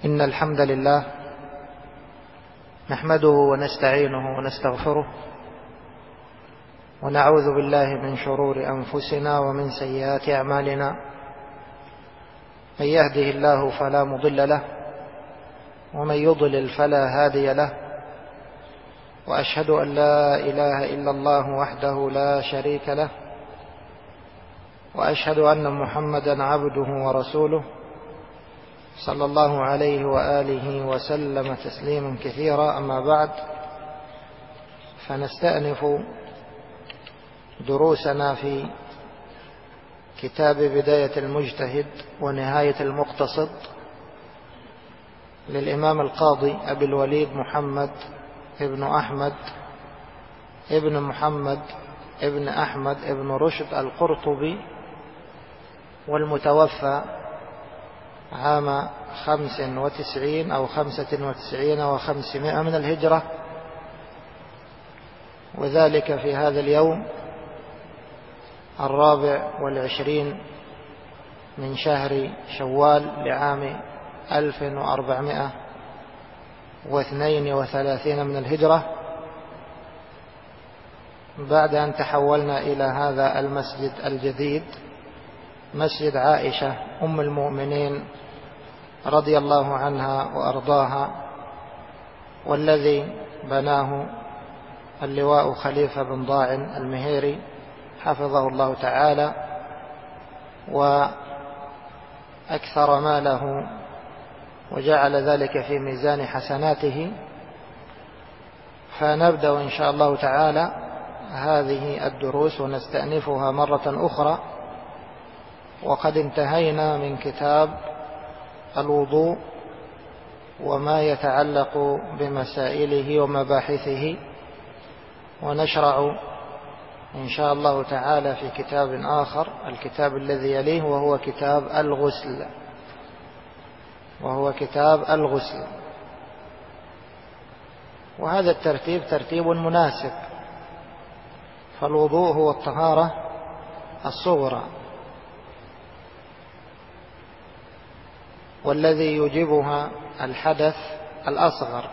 إن الحمد لله نحمده ونستعينه ونستغفره ونعوذ بالله من شرور أنفسنا ومن سيئات أعمالنا. من يهده الله فلا مضل له ومن يضلل فلا هادي له، وأشهد أن لا إله إلا الله وحده لا شريك له، وأشهد أن محمدا عبده ورسوله صلى الله عليه وآله وسلم تسليما كثيرا. أما بعد، فنستأنف دروسنا في كتاب بداية المجتهد ونهاية المقتصد للإمام القاضي أبي الوليد محمد ابن أحمد ابن محمد ابن أحمد ابن رشد القرطبي، والمتوفى عام 95 أو 95 و500 من الهجرة، وذلك في هذا اليوم 24 من شهر شوال لعام 1432 من الهجرة، بعد أن تحولنا إلى هذا المسجد الجديد، مسجد عائشة أم المؤمنين رضي الله عنها وأرضاها، والذي بناه اللواء خليفة بن ضاعن المهيري حفظه الله تعالى وأكثر ماله وجعل ذلك في ميزان حسناته. فنبدأ إن شاء الله تعالى هذه الدروس ونستأنفها مرة أخرى، وقد انتهينا من كتاب الوضوء وما يتعلق بمسائله ومباحثه، ونشرع إن شاء الله تعالى في كتاب آخر، الكتاب الذي يليه، وهو كتاب الغسل. وهذا الترتيب ترتيب مناسب، فالوضوء هو الطهارة الصغرى، والذي يوجبها الحدث الأصغر،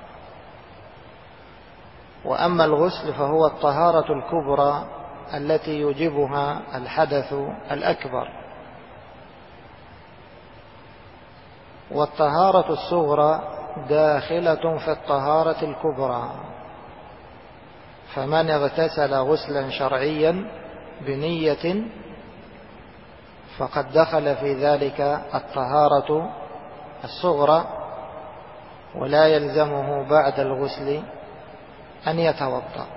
وأما الغسل فهو الطهارة الكبرى التي يوجبها الحدث الأكبر. والطهارة الصغرى داخلة في الطهارة الكبرى، فمن اغتسل غسلا شرعيا بنية فقد دخل في ذلك الطهارة الصغرى، ولا يلزمه بعد الغسل أن يتوضأ.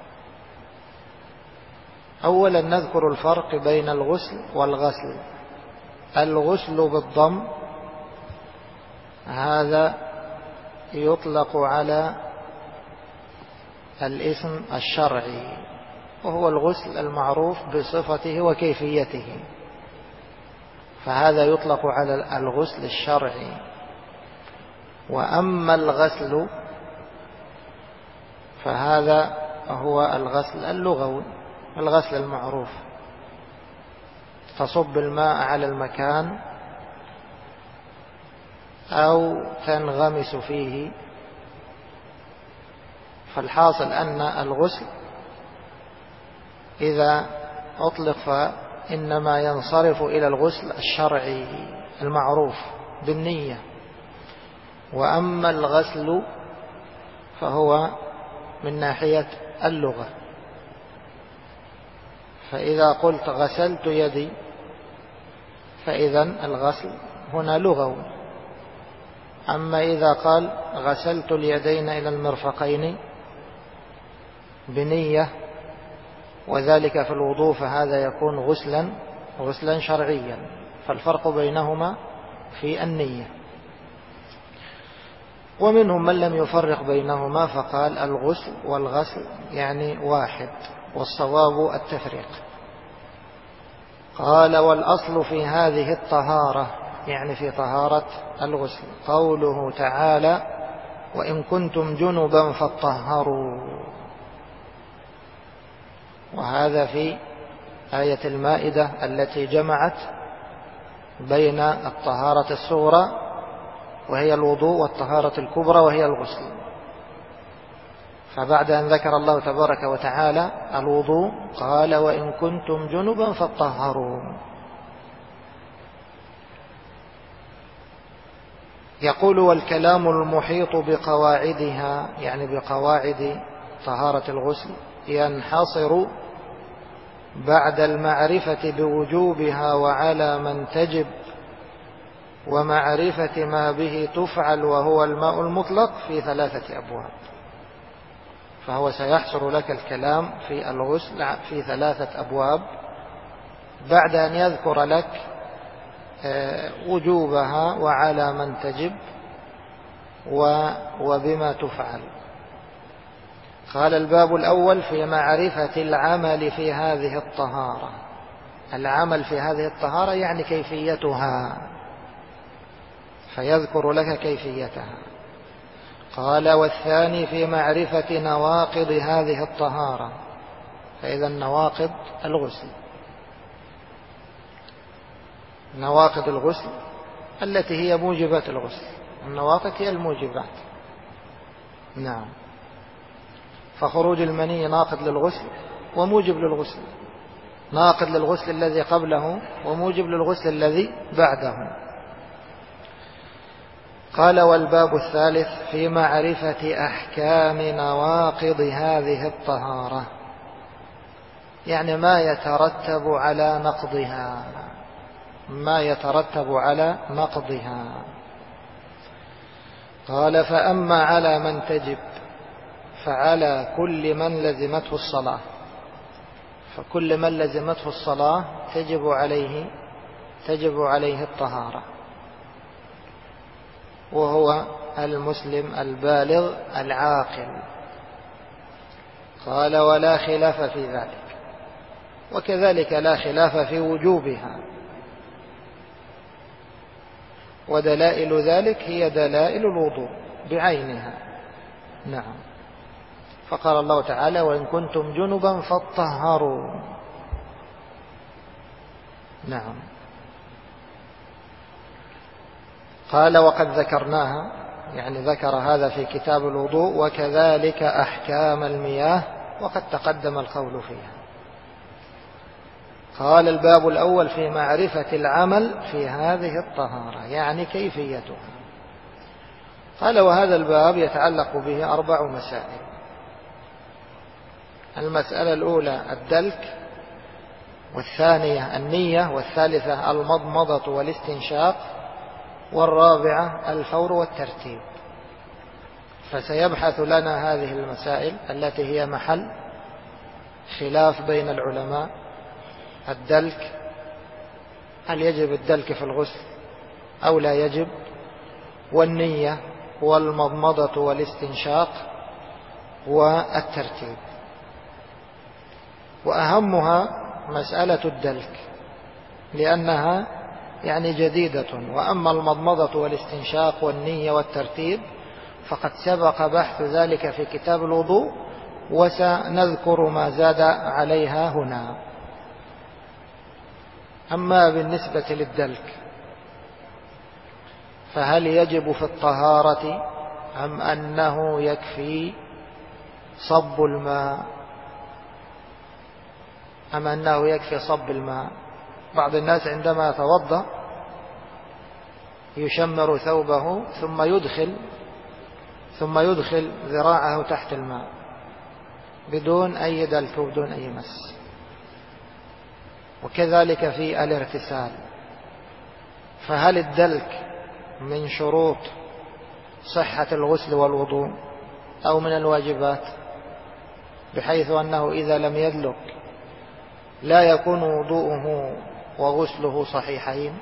أولا نذكر الفرق بين الغسل والغسل. الغسل بالضم هذا يطلق على الاسم الشرعي، وهو الغسل المعروف بصفته وكيفيته، فهذا يطلق على الغسل الشرعي. وأما الغسل فهذا هو الغسل اللغوي، الغسل المعروف، تصب الماء على المكان أو تنغمس فيه. فالحاصل أن الغسل إذا أطلق فإنما ينصرف إلى الغسل الشرعي المعروف بالنية. وأما الغسل فهو من ناحية اللغة، فإذا قلت غسلت يدي فإذن الغسل هنا لغوي. أما إذا قال غسلت اليدين إلى المرفقين بنية وذلك في الوضوء فهذا يكون غسلا شرعيا. فالفرق بينهما في النية. ومنهم من لم يفرق بينهما فقال الغسل والغسل يعني واحد، والصواب التفريق. قال والأصل في هذه الطهارة، يعني في طهارة الغسل، قوله تعالى وإن كنتم جنبا فاطهروا، وهذا في آية المائدة التي جمعت بين الطهارة الصغرى وهي الوضوء، والطهارة الكبرى وهي الغسل. فبعد أن ذكر الله تبارك وتعالى الوضوء قال وإن كنتم جنبا فاطهروا. يقول والكلام المحيط بقواعدها، يعني بقواعد طهارة الغسل، ينحصر بعد المعرفة بوجوبها وعلى من تجب ومعرفة ما به تفعل وهو الماء المطلق في 3 أبواب. فهو سيحصر لك الكلام في الغسل في 3 أبواب بعد أن يذكر لك وجوبها وعلى من تجب وبما تفعل. قال الباب الأول في معرفة العمل في هذه الطهارة. العمل في هذه الطهارة يعني كيفيتها، فيذكر لك كيفيتها. قال والثاني في معرفة نواقض هذه الطهارة، فإذا نواقض الغسل، نواقض الغسل التي هي موجبات الغسل. النواقض هي الموجبات. نعم. فخروج المني ناقض للغسل وموجب للغسل، ناقض للغسل الذي قبله وموجب للغسل الذي بعده. قال والباب الثالث في معرفة أحكام نواقض هذه الطهارة، يعني ما يترتب على نقضها، ما يترتب على نقضها. قال فأما على من تجب فعلى كل من لزمته الصلاة، فكل من لزمته الصلاة تجب عليه الطهارة، وهو المسلم البالغ العاقل. قال ولا خلاف في ذلك، وكذلك لا خلاف في وجوبها، ودلائل ذلك هي دلائل الوضوء بعينها. نعم. فقال الله تعالى وإن كنتم جنبا فاطهروا. نعم. قال وقد ذكرناها، يعني ذكر هذا في كتاب الوضوء، وكذلك أحكام المياه، وقد تقدم القول فيها. قال الباب الأول في معرفة العمل في هذه الطهارة، يعني كيفيتها. قال وهذا الباب يتعلق به 4 مسائل. المسألة الأولى الدلك، والثانية النية، والثالثة المضمضة والاستنشاق، والرابعة الفور والترتيب. فسيبحث لنا هذه المسائل التي هي محل خلاف بين العلماء. الدلك، هل يجب الدلك في الغسل أو لا يجب؟ والنية والمضمضة والاستنشاق والترتيب. وأهمها مسألة الدلك لأنها يعني جديدة، وأما المضمضة والاستنشاق والنية والترتيب فقد سبق بحث ذلك في كتاب الوضوء، وسنذكر ما زاد عليها هنا. أما بالنسبة للدلك فهل يجب في الطهارة أم أنه يكفي صب الماء، أم أنه يكفي صب الماء؟ بعض الناس عندما يتوضأ يشمر ثوبه ثم يدخل ذراعه تحت الماء بدون أي دلك وبدون أي مس. وكذلك في الاغتسال، فهل الدلك من شروط صحة الغسل والوضوء أو من الواجبات، بحيث أنه إذا لم يدلك لا يكون وضوءه وغسله صحيحين؟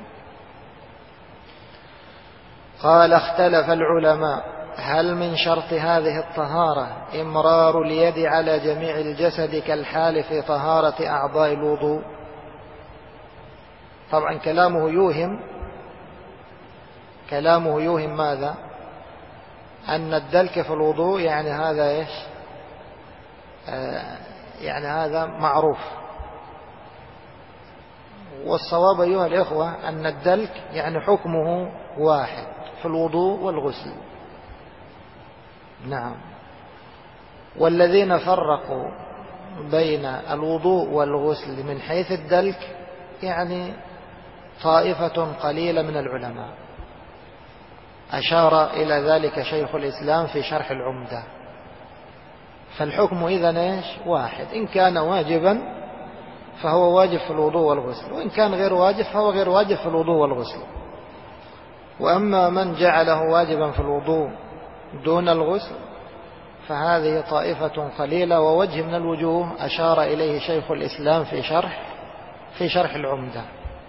قال اختلف العلماء هل من شرط هذه الطهارة إمرار اليد على جميع الجسد كالحال في طهارة أعضاء الوضوء. طبعا كلامه يوهم ماذا؟ أن الدلك في الوضوء يعني هذا إيش؟ يعني هذا معروف، والصواب أيها الإخوة أن الدلك يعني حكمه واحد في الوضوء والغسل. نعم. والذين فرقوا بين الوضوء والغسل من حيث الدلك يعني طائفة قليلة من العلماء، أشار إلى ذلك شيخ الإسلام في شرح العمدة. فالحكم إذن إيش؟ واحد، إن كان واجبا فهو واجب في الوضوء والغسل، وإن كان غير واجب فهو غير واجب في الوضوء والغسل. وأما من جعله واجبا في الوضوء دون الغسل فهذه طائفة قليلة، ووجه من الوجوه أشار إليه شيخ الإسلام في شرح العمدة.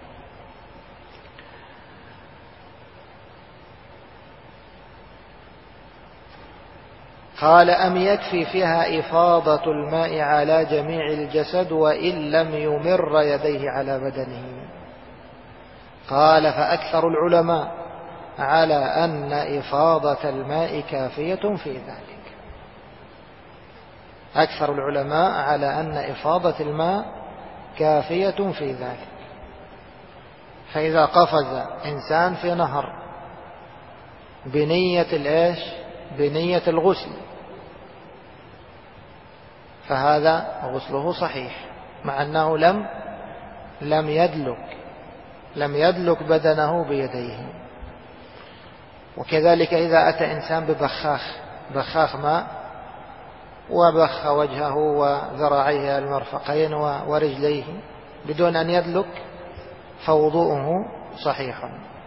قال: أم يكفي فيها إفاضة الماء على جميع الجسد وإن لم يمر يديه على بدنه؟ قال: فأكثر العلماء على أن إفاضة الماء كافية في ذلك. أكثر العلماء على أن إفاضة الماء كافية في ذلك. فإذا قفز إنسان في نهر بنية الغسل فهذا غسله صحيح، مع أنه لم يدلك بدنه بيديه. وكذلك إذا أتى إنسان ببخاخ ماء وبخ وجهه وذراعيه المرفقين ورجليه بدون أن يدلك فوضوءه صحيح.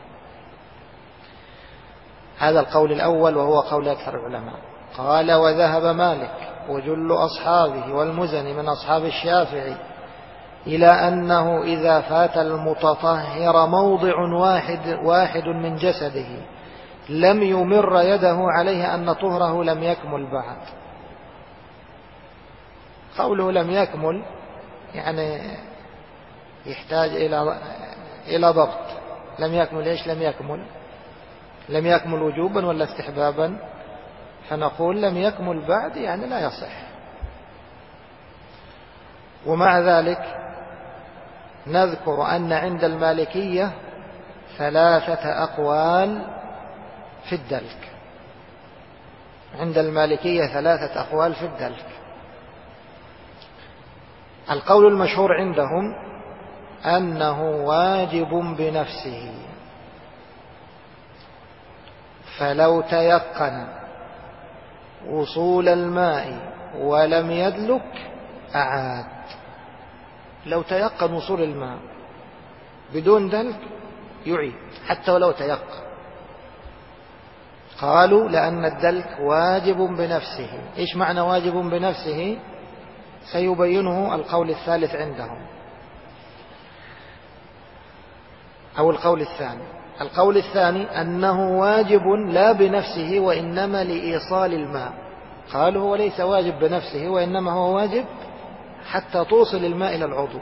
هذا القول الأول وهو قول أكثر العلماء. قال: وذهب مالك وجل أصحابه والمزني من أصحاب الشافعي إلى أنه إذا فات المتطهر موضع واحد من جسده لم يمر يده عليه أن طهره لم يكمل بعد. قوله لم يكمل يعني يحتاج إلى ضبط. لم يكمل إيش؟ لم يكمل وجوبا ولا استحبابا؟ فنقول لم يكمل بعد يعني لا يصح. ومع ذلك نذكر أن عند المالكية 3 أقوال في الدلك. عند المالكية 3 أقوال في الدلك. القول المشهور عندهم أنه واجب بنفسه، فلو تيقن وصول الماء ولم يدلك أعاد. لو تيقن وصول الماء بدون دلك يعيد حتى ولو تيقن. قالوا لأن الدلك واجب بنفسه. إيش معنى واجب بنفسه؟ سيبينه القول الثالث عندهم أو القول الثاني. القول الثاني أنه واجب لا بنفسه وإنما لإيصال الماء. قالوا هو ليس واجب بنفسه وإنما هو واجب حتى توصل الماء إلى العضو.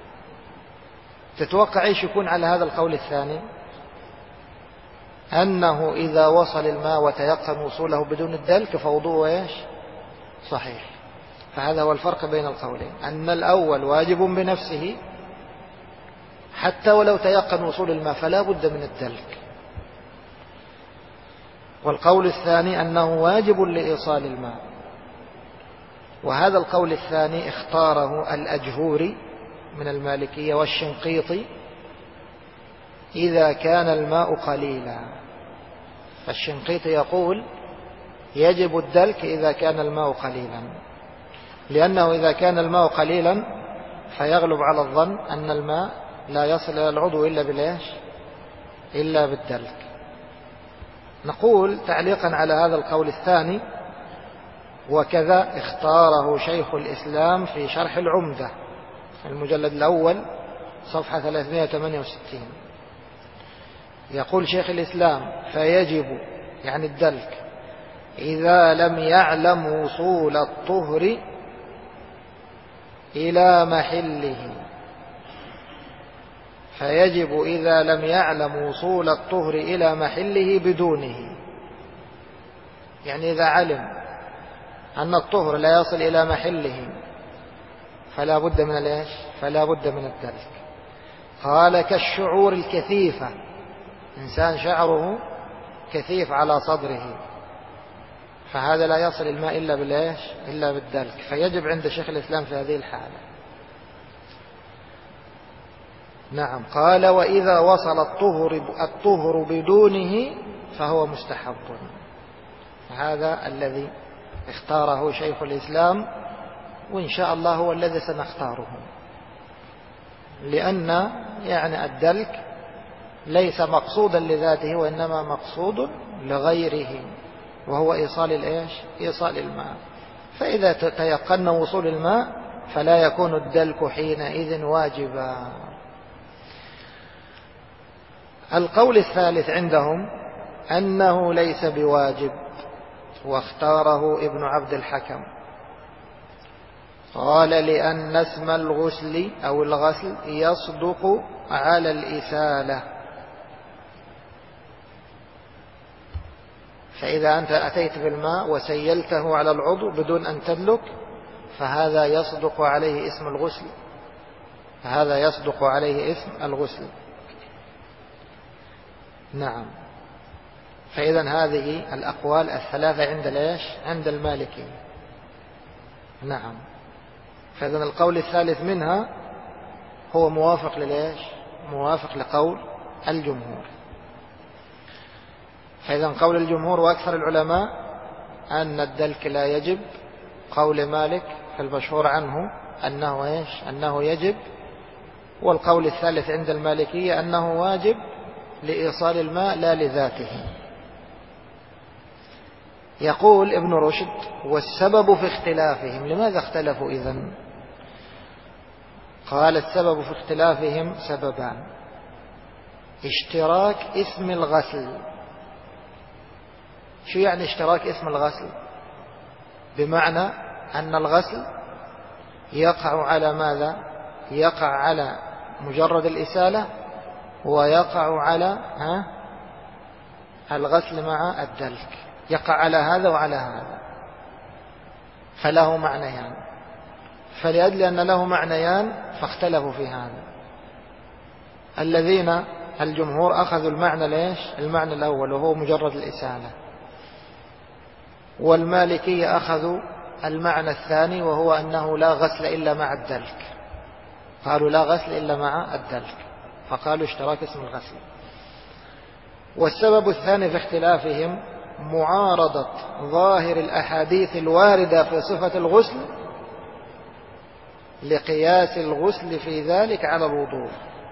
تتوقع إيش يكون على هذا القول الثاني؟ أنه إذا وصل الماء وتيقن وصوله بدون الدلك فوضوءه إيش؟ صحيح. فهذا هو الفرق بين القولين، أن الأول واجب بنفسه حتى ولو تيقن وصول الماء فلا بد من الدلك، والقول الثاني أنه واجب لإيصال الماء. وهذا القول الثاني اختاره الأجهوري من المالكية والشنقيطي إذا كان الماء قليلا. فالشنقيطي يقول يجب الدلك إذا كان الماء قليلا، لأنه إذا كان الماء قليلا فيغلب على الظن أن الماء لا يصل إلى العضو إلا بالدلك. نقول تعليقا على هذا القول الثاني: وكذا اختاره شيخ الإسلام في شرح العمدة المجلد الأول صفحة 368. يقول شيخ الإسلام: فيجب يعني الدلك إذا لم يعلم وصول الطهر إلى محله. فيجب إذا لم يعلم وصول الطهر إلى محله بدونه. يعني إذا علم أن الطهر لا يصل إلى محله فلا بد من الدلك. قال كالشعور الكثيفة، إنسان شعره كثيف على صدره، فهذا لا يصل الماء إلا بالإيش؟ إلا بالدلك، فيجب عند شيخ الإسلام في هذه الحالة. نعم. قال وإذا وصل الطهر بدونه فهو مستحب. هذا الذي اختاره شيخ الإسلام، وإن شاء الله هو الذي سنختاره، لأن يعني الدلك ليس مقصودا لذاته وإنما مقصود لغيره، وهو إيصال الإيش؟ إيصال الماء. فإذا تيقن وصول الماء فلا يكون الدلك حينئذ واجبا. القول الثالث عندهم أنه ليس بواجب، واختاره ابن عبد الحكم. قال لأن اسم الغسل أو الغسل يصدق على الإسالة، فإذا أنت أتيت بالماء وسيلته على العضو بدون أن تدلك فهذا يصدق عليه اسم الغسل، فهذا يصدق عليه اسم الغسل. نعم. فإذا هذه الأقوال الثلاثة عند ليش؟ عند المالكي. نعم. فإذا القول الثالث منها هو موافق لليش؟ موافق لقول الجمهور. فإذا قول الجمهور وأكثر العلماء أن الدلك لا يجب، قول مالك فالمشهور عنه أنه إيش؟ أنه يجب، والقول الثالث عند المالكية أنه واجب لإيصال الماء لا لذاته. يقول ابن رشد والسبب في اختلافهم. لماذا اختلفوا إذن؟ قال السبب في اختلافهم سببان: اشتراك اسم الغسل. شو يعني اشتراك اسم الغسل؟ بمعنى أن الغسل يقع على ماذا؟ يقع على مجرد الإسالة، ويقع على الغسل مع الدلك، يقع على هذا وعلى هذا، فله معنيان. فلأجل أن له معنيان فاختلفوا في هذا. الذين الجمهور أخذوا المعنى ليش؟ المعنى الأول وهو مجرد الإسالة، والمالكية أخذوا المعنى الثاني وهو أنه لا غسل إلا مع الدلك، قالوا لا غسل إلا مع الدلك، فقالوا اشتراك اسم الغسل. والسبب الثاني في اختلافهم معارضة ظاهر الأحاديث الواردة في صفة الغسل لقياس الغسل في ذلك على الوضوء.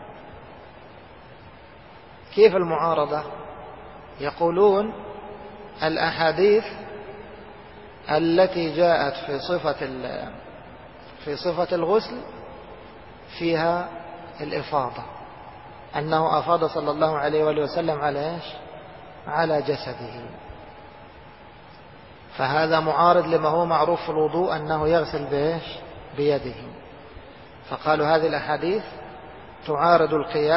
كيف المعارضة؟ يقولون الأحاديث التي جاءت في صفة الغسل فيها الإفاضة، أنه أفاض صلى الله عليه وآله وسلم على إيش؟ على جسده، فهذا معارض لما هو معروف في الوضوء أنه يغسل بإيش؟ بيده. فقالوا هذه الأحاديث تعارض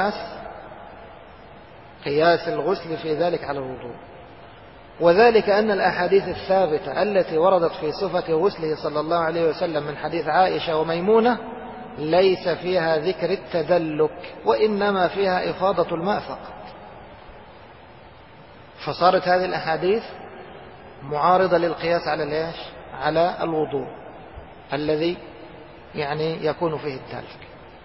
قياس الغسل في ذلك على الوضوء. وذلك أن الأحاديث الثابتة التي وردت في صفة غسله صلى الله عليه وسلم من حديث عائشة وميمونة ليس فيها ذكر التدلك، وإنما فيها إفاضة الماء فقط. فصارت هذه الأحاديث معارضة للقياس على ليش؟ على الوضوء الذي يعني يكون فيه الدلك.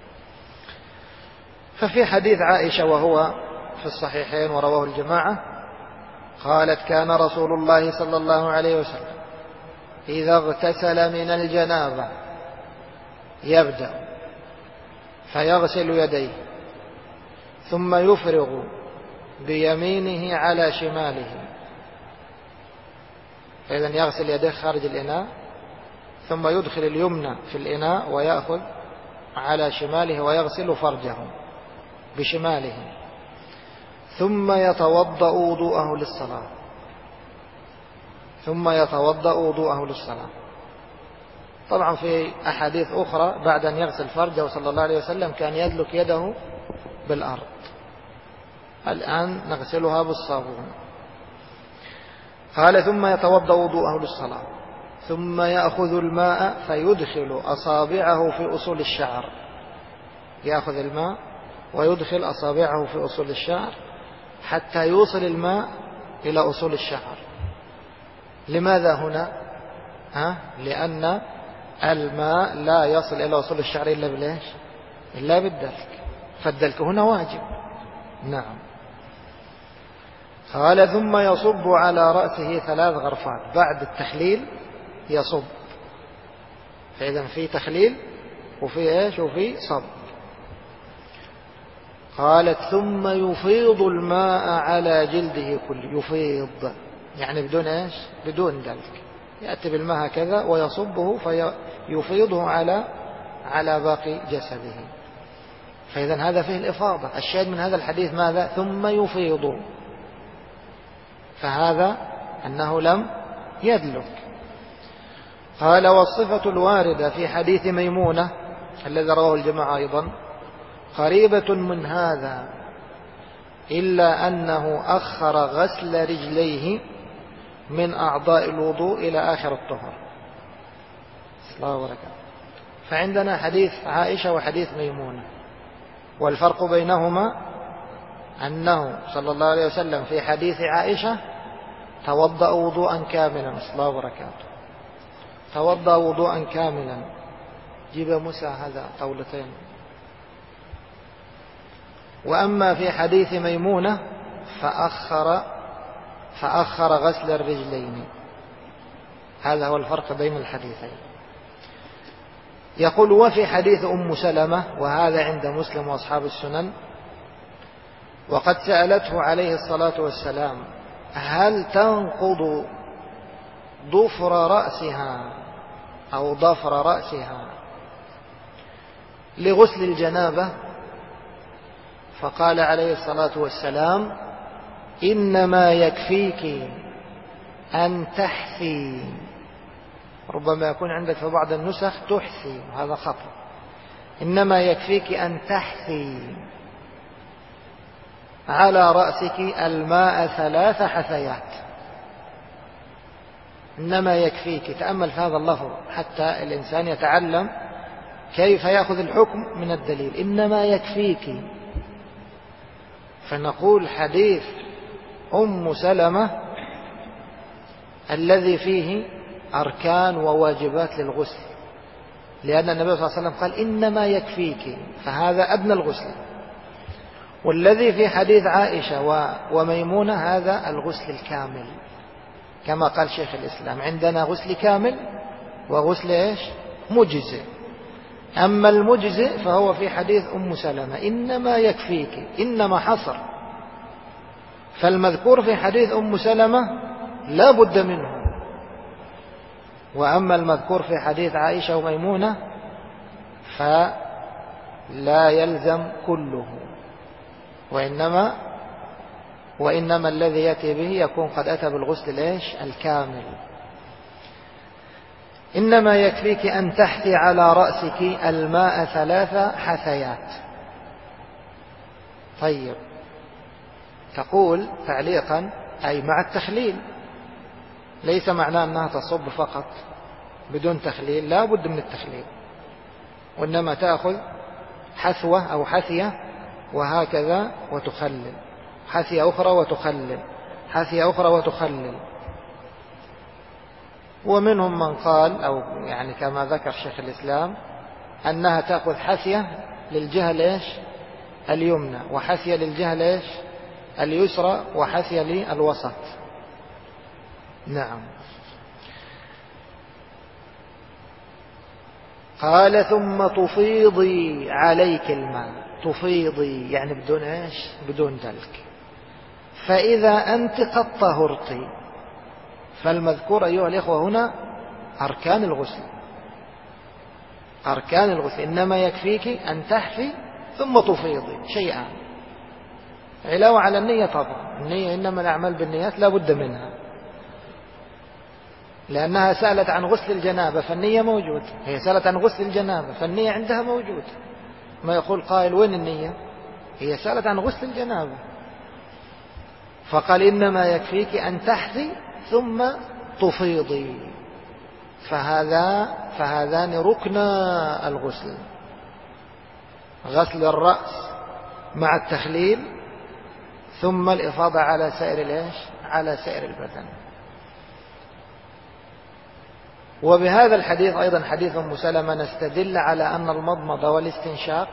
ففي حديث عائشة وهو في الصحيحين ورواه الجماعة قالت: كان رسول الله صلى الله عليه وسلم إذا اغتسل من الجنابة يبدأ فيغسل يديه ثم يفرغ بيمينه على شماله، فإذا يغسل يديه خارج الإناء ثم يدخل اليمنى في الإناء ويأخذ على شماله ويغسل فرجه بشماله، ثم يتوضأ وضوءه للصلاة. طبعا في أحاديث أخرى بعد أن يغسل فرجه صلى الله عليه وسلم كان يدلك يده بالأرض، الآن نغسلها بالصابون. قال: ثم يتوضأ وضوءه للصلاة ثم يأخذ الماء فيدخل أصابعه في أصول الشعر، يأخذ الماء ويدخل أصابعه في أصول الشعر حتى يوصل الماء إلى أصول الشعر. لماذا هنا؟ لأن الماء لا يصل إلى أصول الشعر إلا بالإيش؟ إلا بالدلك، فالدلك هنا واجب. نعم. قال ثم يصب على رأسه 3 غرفات. بعد التخليل يصب، فإذا في تخليل وفي إيش؟ وفي صب. قالت ثم يفيض الماء على جلده كله. يفيض يعني بدون إيش؟ بدون دلك، يأتي بالماء هكذا ويصبه فيفيضه على باقي جسده. فإذا هذا فيه الإفاضة. الشاهد من هذا الحديث ماذا؟ ثم يفيض، فهذا أنه لم يدلك. قال والصفة الواردة في حديث ميمونة الذي رواه الجماعة أيضا قريبة من هذا، إلا أنه أخر غسل رجليه من أعضاء الوضوء إلى آخر الطهر. الله وبركاته. فعندنا حديث عائشة وحديث ميمونة، والفرق بينهما أنه صلى الله عليه وسلم في حديث عائشة توضأ وضوءا كاملا. الله وبركاته. توضأ وضوءا كاملا. جيب موسى هذا طاولتين. وأما في حديث ميمونة فأخر غسل الرجلين. هذا هو الفرق بين الحديثين. يقول وفي حديث أم سلمة، وهذا عند مسلم وأصحاب السنن، وقد سألته عليه الصلاة والسلام هل تنقض ضفر رأسها أو ضفر رأسها لغسل الجنابة؟ فقال عليه الصلاة والسلام إنما يكفيك أن تحثي. ربما يكون عندك في بعض النسخ تحثي، وهذا خطأ. إنما يكفيك أن تحثي على رأسك الماء 3 حثيات. إنما يكفيك. تأمل في هذا اللفظ حتى الإنسان يتعلم كيف يأخذ الحكم من الدليل. إنما يكفيك. فنقول حديث أم سلمة الذي فيه أركان وواجبات للغسل، لأن النبي صلى الله عليه وسلم قال إنما يكفيك، فهذا أدنى الغسل. والذي في حديث عائشة وميمونة هذا الغسل الكامل، كما قال شيخ الإسلام عندنا غسل كامل وغسل إيش؟ مجزئ. أما المجزئ فهو في حديث أم سلمة إنما يكفيك، إنما حصر. فالمذكور في حديث أم سلمة لا بد منه، وأما المذكور في حديث عائشة وميمونة فلا يلزم كله، وإنما الذي يأتي به يكون قد أتى بالغسل الإيش؟ الكامل. إنما يكفيك أن تحثي على رأسك الماء 3 حثيات. طيب، تقول تعليقا أي مع التخليل، ليس معناه أنها تصب فقط بدون تخليل، لا بد من التخليل، وإنما تأخذ حثوة أو حثية وهكذا وتخلل، حثية أخرى وتخلل، حثية أخرى وتخلل. ومنهم من قال أو يعني كما ذكر شيخ الإسلام أنها تأخذ حثية للجهة الإيش؟ اليمنى، وحثية للجهة الإيش؟ اليسرى، وحثية للوسط. نعم. قال ثم تفيضي عليك الماء. تفيضي يعني بدون إيش؟ بدون دلك. فإذا أنت قد طهرت. فالمذكور أيها الإخوة هنا أركان الغسل، أركان الغسل. إنما يكفيك أن تحفي ثم تفيضي شيئا، علاوة على النية. طبعا النية إنما الأعمال بالنيات لا بد منها، لأنها سألت عن غسل الجنابة فالنية موجود، هي سألت عن غسل الجنابة فالنية عندها موجود. ما يقول قائل وين النية؟ هي سألت عن غسل الجنابة، فقال إنما يكفيك أن تحثي ثم تفيضي. فهذان ركنا الغسل، غسل الرأس مع التخليل ثم الإفاضة على على سائر البدن. وبهذا الحديث أيضا حديث أم سلمة نستدل على أن المضمضة والاستنشاق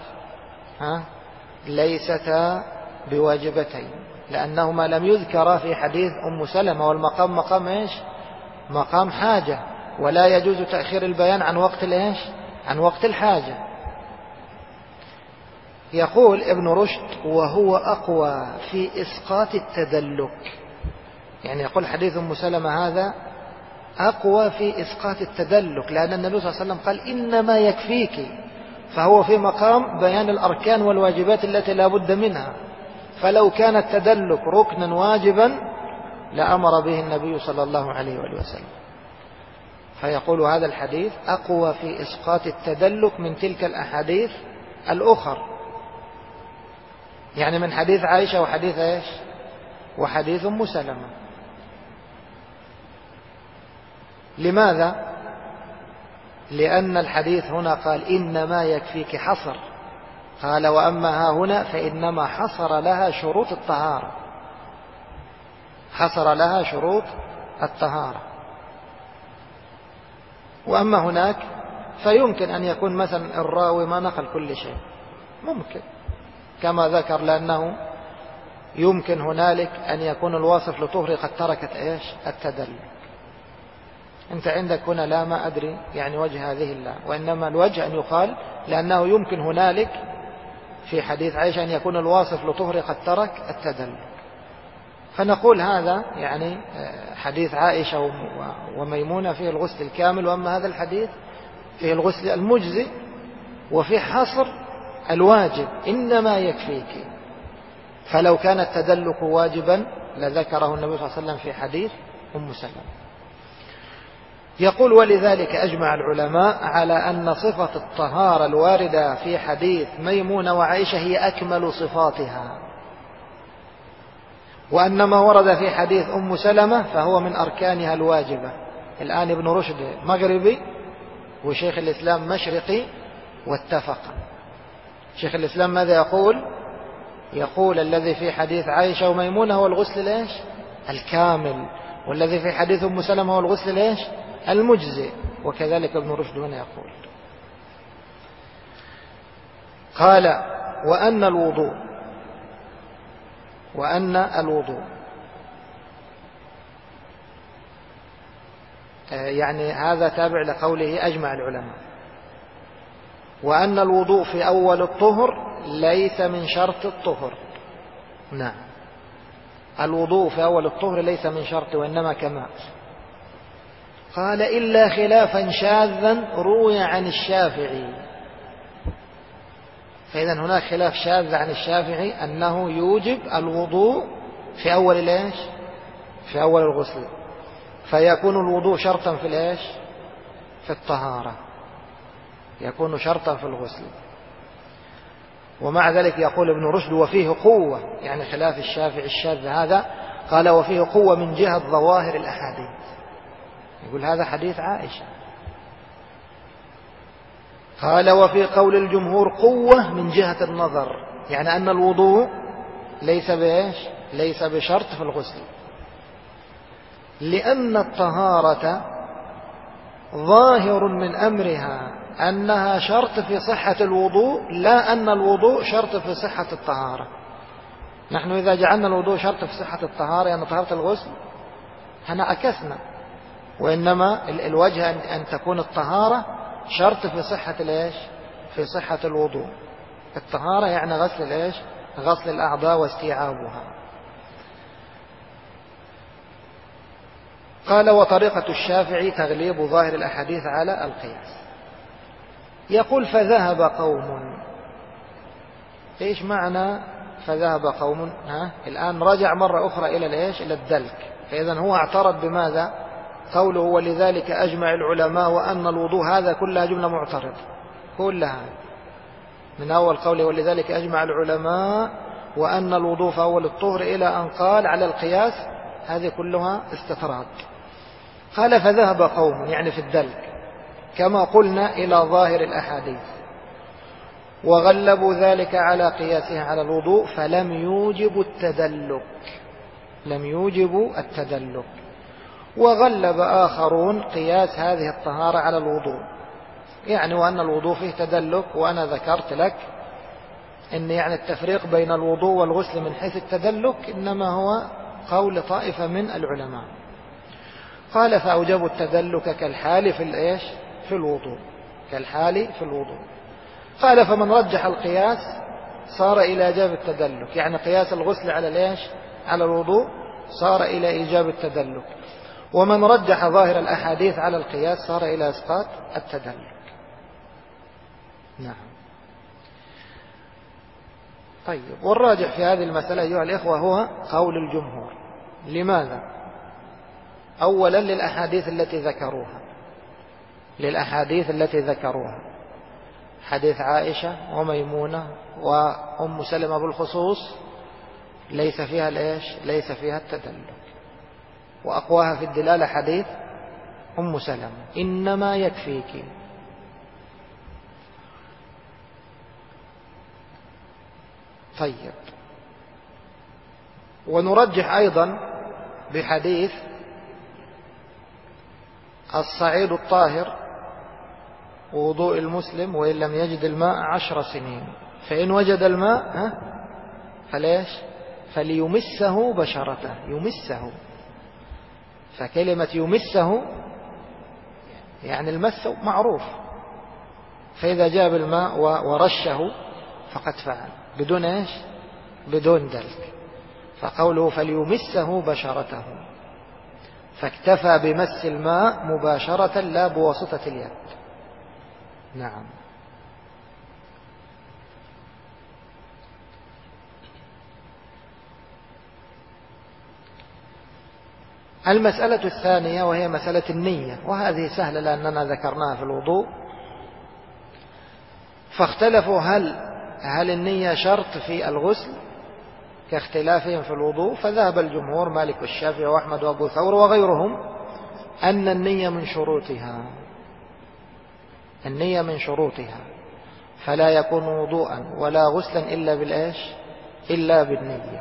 ليستا بواجبتين، لأنهما لم يذكرا في حديث أم سلمة، والمقام مقام حاجة، ولا يجوز تأخير البيان عن وقت الحاجة. يقول ابن رشد: وهو أقوى في إسقاط التدلك. يعني يقول حديث أم سلمة هذا أقوى في إسقاط التدلك، لأن النبي صلى الله عليه وسلم قال: إنما يكفيك، فهو في مقام بيان الأركان والواجبات التي لا بد منها. فلو كان التدلك ركنا واجبا لأمر به النبي صلى الله عليه وآله وسلم. فيقول هذا الحديث أقوى في إسقاط التدلك من تلك الأحاديث الأخر، يعني من حديث عائشة وحديث أم سلمة. لماذا؟ لأن الحديث هنا قال: إنما يكفيك، حصر. قال: وأما ها هنا فإنما حصر لها شروط الطهارة. وأما هناك فيمكن أن يكون مثلا الراوي ما نقل كل شيء، ممكن كما ذكر، لأنه يمكن هنالك أن يكون الواصف لطهر قد تركت التدلك. أنت عندك هنا لا، ما أدري يعني وجه هذه اللام، وإنما الوجه أن يقال لأنه يمكن هنالك في حديث عائشة أن يكون الواصف لطهر قد ترك التدلك. فنقول هذا يعني حديث عائشة وميمونة فيه الغسل الكامل، وأما هذا الحديث فيه الغسل المجزئ وفي حصر الواجب: إنما يكفيك. فلو كان التدلك واجبا لذكره النبي صلى الله عليه وسلم في حديث أم سلمة. يقول: ولذلك أجمع العلماء على أن صفة الطهارة الواردة في حديث ميمونة وعائشة هي أكمل صفاتها، وأن ما ورد في حديث أم سلمة فهو من أركانها الواجبة. الآن ابن رشد مغربي وشيخ الإسلام مشرقي واتفق. شيخ الإسلام ماذا يقول الذي في حديث عائشة وميمونة هو الغسل الكامل، والذي في حديث أم سلمة هو الغسل المجزئ. وكذلك ابن رشد هنا يقول. قال: وأن الوضوء يعني هذا تابع لقوله أجمع العلماء. وأن الوضوء في أول الطهر ليس من شرط الطهر. نعم، الوضوء في أول الطهر ليس من شرط، وإنما كمال. قال: إلا خلافا شاذا روي عن الشافعي. فإذا هناك خلاف شاذ عن الشافعي أنه يوجب الوضوء في أول في أول الغسل، فيكون الوضوء شرطا في الطهارة، يكون شرطا في الغسل. ومع ذلك يقول ابن رشد: وفيه قوة، يعني خلاف الشافعي الشاذ هذا، قال: وفيه قوة من جهة ظواهر الأحاديث. يقول هذا حديث عائشة. قال: وفي قول الجمهور قوة من جهة النظر، يعني أن الوضوء ليس بشرط في الغسل، لأن الطهارة ظاهر من أمرها أنها شرط في صحة الوضوء، لا أن الوضوء شرط في صحة الطهارة. نحن إذا جعلنا الوضوء شرط في صحة الطهارة، يعني طهارة الغسل، هنا أكسنا. وإنما الوجه أن تكون الطهارة شرط في صحة في صحة الوضوء. الطهارة يعني غسل الأعضاء واستيعابها. قال: وطريقة الشافعي تغليب ظاهر الأحاديث على القياس. يقول: فذهب قوم. إيش معنى فذهب قوم؟ الآن رجع مرة أخرى إلى الدلك. فإذا هو اعترض بماذا؟ قوله: ولذلك أجمع العلماء وأن الوضوء، هذا كلها جملة معترضة، كلها من أول قوله ولذلك أجمع العلماء وأن الوضوء في أول الطهر إلى أن قال على القياس، هذه كلها استطراد. قال: فذهب قوم، يعني في الدلك كما قلنا، إلى ظاهر الأحاديث، وغلبوا ذلك على قياسه على الوضوء فلم يوجبوا التدلك، لم يوجبوا التدلك. وغلب آخرون قياس هذه الطهارة على الوضوء، يعني وأن الوضوء فيه تدلك. وأنا ذكرت لك إن يعني التفريق بين الوضوء والغسل من حيث التدلك إنما هو قول طائفة من العلماء. قال فأوجبوا التدلك كالحال في الإيش؟ في الوضوء، كالحال في الوضوء. قال فمن رجح القياس صار إلى إيجاب التدلك، يعني قياس الغسل على الإيش؟ على الوضوء صار إلى إيجاب التدلك. ومن رجح ظاهر الأحاديث على القياس صار إلى إسقاط التدلك. نعم. طيب، والراجح في هذه المسألة أيها الإخوة هو قول الجمهور. لماذا؟ أولا للأحاديث التي ذكروها، للأحاديث التي ذكروها، حديث عائشة وميمونة وأم سلمة بالخصوص ليس فيها الإيش؟ ليس فيها التدلك. وأقواها في الدلالة حديث أم سلمة إنما يكفيك. طيب، ونرجح أيضا بحديث الصعيد الطاهر ووضوء المسلم وإن لم يجد الماء 10 سنين، فإن وجد الماء فليش؟ فليمسه بشرته، يمسه. فكلمة يمسه يعني المس معروف، فإذا جاب الماء ورشه فقد فعل بدون إيش؟ بدون دلك. فقوله فليمسه بشرته، فاكتفى بمس الماء مباشرة لا بواسطة اليد. نعم. المسألة الثانية وهي مسألة النية، وهذه سهلة لأننا ذكرناها في الوضوء. فاختلفوا هل النية شرط في الغسل كاختلافهم في الوضوء؟ فذهب الجمهور مالك والشافعي وأحمد وأبو ثور وغيرهم أن النية من شروطها، النية من شروطها، فلا يكون وضوءا ولا غسلا إلا بالإيش؟ إلا بالنية.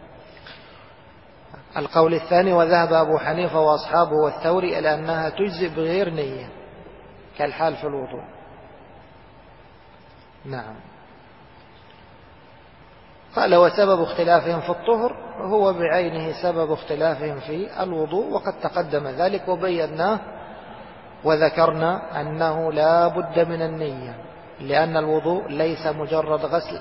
القول الثاني وذهب أبو حنيفة وأصحابه والثوري إلى أنها تجزئ بغير نية كالحال في الوضوء. نعم. قال وسبب اختلافهم في الطهر هو بعينه سبب اختلافهم في الوضوء، وقد تقدم ذلك وبيناه وذكرنا أنه لا بد من النية، لأن الوضوء ليس مجرد غسل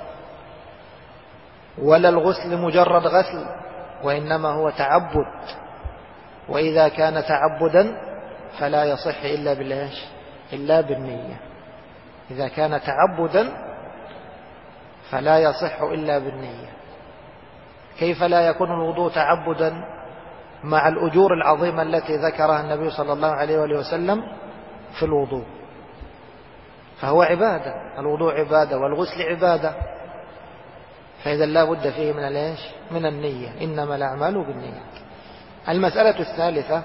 ولا الغسل مجرد غسل، وإنما هو تعبد. وإذا كان تعبدا فلا يصح إلا بالإيش؟ إلا بالنية. إذا كان تعبدا فلا يصح إلا بالنية. كيف لا يكون الوضوء تعبدا مع الأجور العظيمة التي ذكرها النبي صلى الله عليه وآله وسلم في الوضوء؟ فهو عبادة، الوضوء عبادة والغسل عبادة، فإذا لا بد فيه من الإيش؟ من النية، إنما الأعمال بالنيات. المسألة الثالثة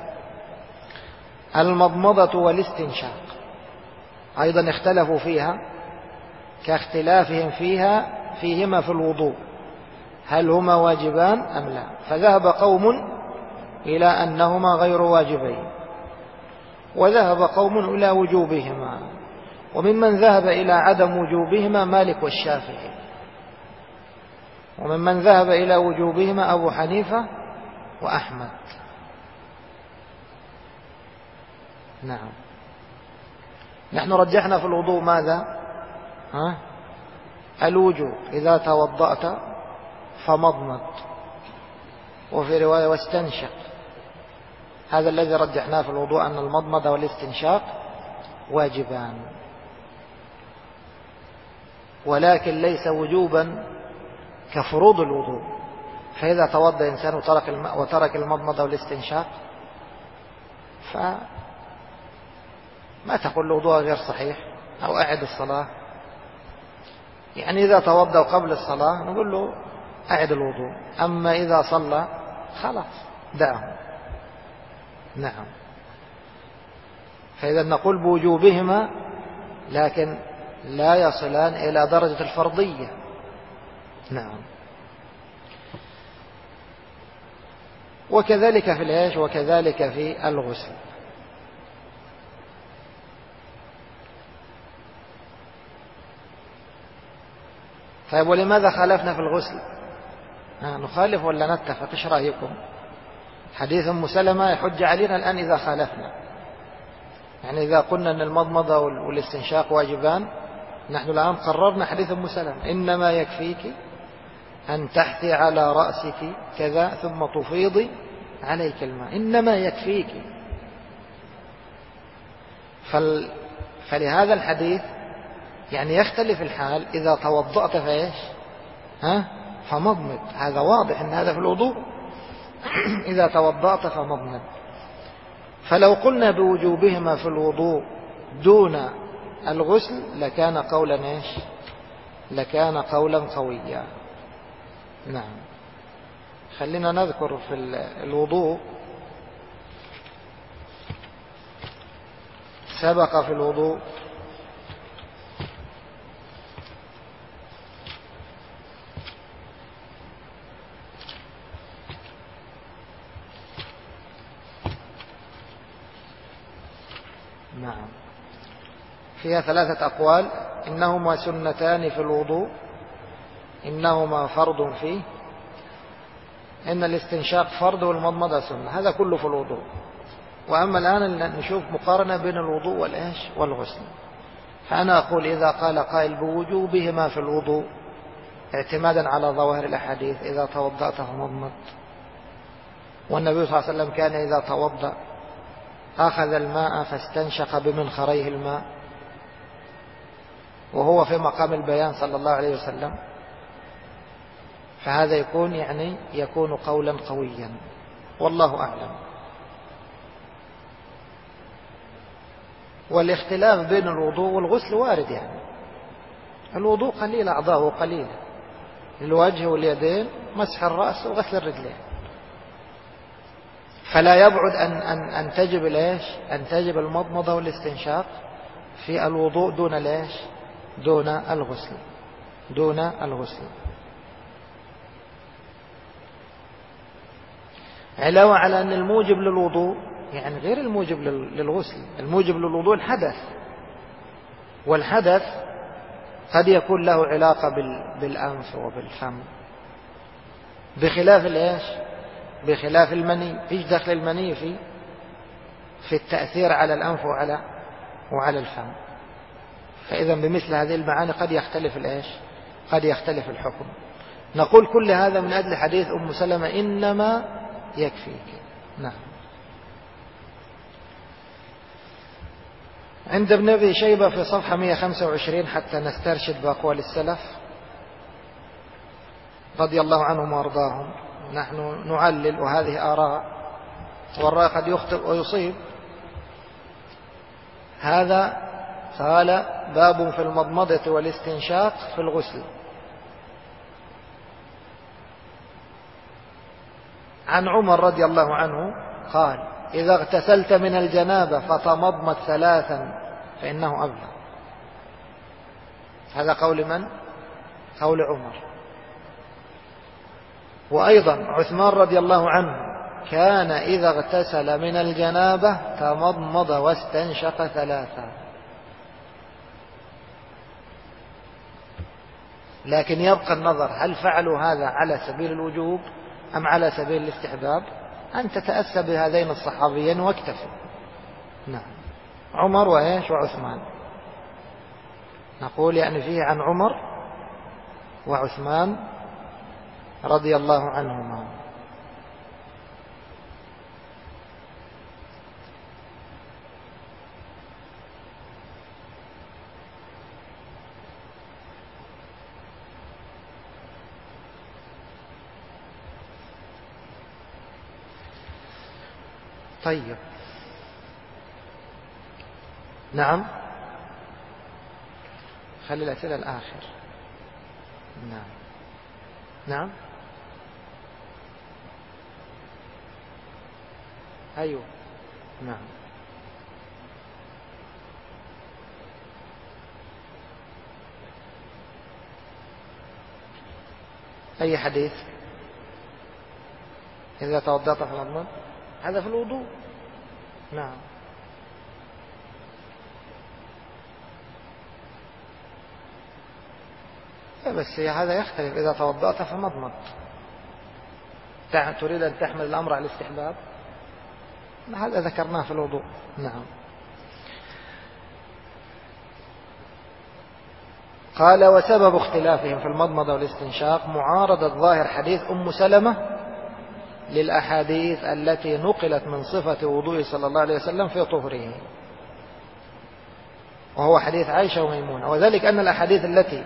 المضمضة والاستنشاق، أيضا اختلفوا فيها كاختلافهم فيهما في الوضوء، هل هما واجبان أم لا؟ فذهب قوم إلى أنهما غير واجبين، وذهب قوم إلى وجوبهما، وممن ذهب إلى عدم وجوبهما مالك والشافعي، وممن ذهب إلى وجوبهما أبو حنيفة وأحمد. نعم. نحن رجحنا في الوضوء ماذا؟ الوجوب، إذا توضأت فمضمض، وفي رواية واستنشق. هذا الذي رجحناه في الوضوء، أن المضمضة والاستنشاق واجبان، ولكن ليس وجوبا كفروض الوضوء. فإذا توضأ إنسان وترك المضمضة والاستنشاق فما تقول الوضوء غير صحيح أو أعد الصلاة. يعني إذا توضأ قبل الصلاة نقول له أعد الوضوء، أما إذا صلى خلاص دعه. نعم. فإذا نقول بوجوبهما، لكن لا يصلان إلى درجة الفرضية. نعم. وكذلك في العيش، وكذلك في الغسل. طيب ولماذا خالفنا في الغسل؟ نخالف ولا نتفق؟ ايش رأيكم؟ حديث أم سلمة يحج علينا الآن إذا خالفنا. يعني إذا قلنا أن المضمضة والاستنشاق واجبان، نحن الآن قررنا حديث أم سلمة: إنما يكفيك أن تحثي على رأسك كذا ثم تفيضي عليك الماء، إنما يكفيك. فلهذا الحديث يعني يختلف الحال إذا توضأت فإيش؟ فمضمض. هذا واضح أن هذا في الوضوء. إذا توضأت فمضمض. فلو قلنا بوجوبهما في الوضوء دون الغسل لكان قولا إيش؟ لكان قولا قويا. نعم. خلينا نذكر في الوضوء. سبق في الوضوء نعم فيها 3 أقوال: إنهما سنتان في الوضوء، إنهما فرض فيه، إن الاستنشاق فرض والمضمضة سنة. هذا كله في الوضوء. وأما الآن نشوف مقارنة بين الوضوء والإيش والغسل. فأنا أقول إذا قال قائل بوجوبهما في الوضوء اعتمادا على ظواهر الأحاديث: إذا توضأت فمضمض، والنبي صلى الله عليه وسلم كان إذا توضأ أخذ الماء فاستنشق بمنخريه الماء، وهو في مقام البيان صلى الله عليه وسلم. فهذا يكون قولا قويا، والله أعلم. والاختلاف بين الوضوء والغسل وارد. يعني الوضوء قليل، أعضاؤه قليلة: الوجه واليدين، مسح الرأس، وغسل الرجلين. فلا يبعد أن تجب الإيش؟ أن تجب المضمضة والاستنشاق في الوضوء دون الإيش؟ دون الغسل. دون الغسل. علاوة على أن الموجب للوضوء يعني غير الموجب للغسل. الموجب للوضوء الحدث، والحدث قد يكون له علاقة بالأنف وبالفم، بخلاف الإيش؟ بخلاف المني. فيش دخل المني في التأثير على الأنف وعلى الفم. فإذا بمثل هذه المعاني قد يختلف الإيش؟ قد يختلف الحكم. نقول كل هذا من أجل حديث أم سلمة: إنما يكفيك. نعم. عند ابن أبي شيبة في صفحة 125 حتى نسترشد بأقوال السلف رضي الله عنهم وأرضاهم. نحن نعلل وهذه آراء، والرأي قد يخطئ ويصيب. هذا قال: باب في المضمضة والاستنشاق في الغسل. عن عمر رضي الله عنه قال: إذا اغتسلت من الجنابة فتمضمض 3 فإنه أبلغ. هذا قول من؟ قول عمر. وأيضا عثمان رضي الله عنه كان إذا اغتسل من الجنابة تمضمض واستنشق 3. لكن يبقى النظر: هل فعلوا هذا على سبيل الوجوب أم على سبيل الاستحباب؟ أن تتأسى بهذين الصحابيين واكتفي. نعم. عمر وإيش؟ وعثمان. نقول يعني فيه عن عمر وعثمان رضي الله عنهما. طيب. نعم. خلي الأسئلة الآخر. نعم. نعم. أيوه. نعم. أي حديث؟ إذا توضأت فمضمض، هذا في الوضوء. نعم. بس هذا يختلف، إذا توضأت فمضمض. تريد أن تحمل الأمر على الاستحباب، هذا ذكرناه في الوضوء. نعم. قال وسبب اختلافهم في المضمضة والاستنشاق معارضة ظاهر حديث أم سلمة للأحاديث التي نقلت من صفة وضوء صلى الله عليه وسلم في طهره، وهو حديث عائشة وميمونة. وذلك أن الأحاديث التي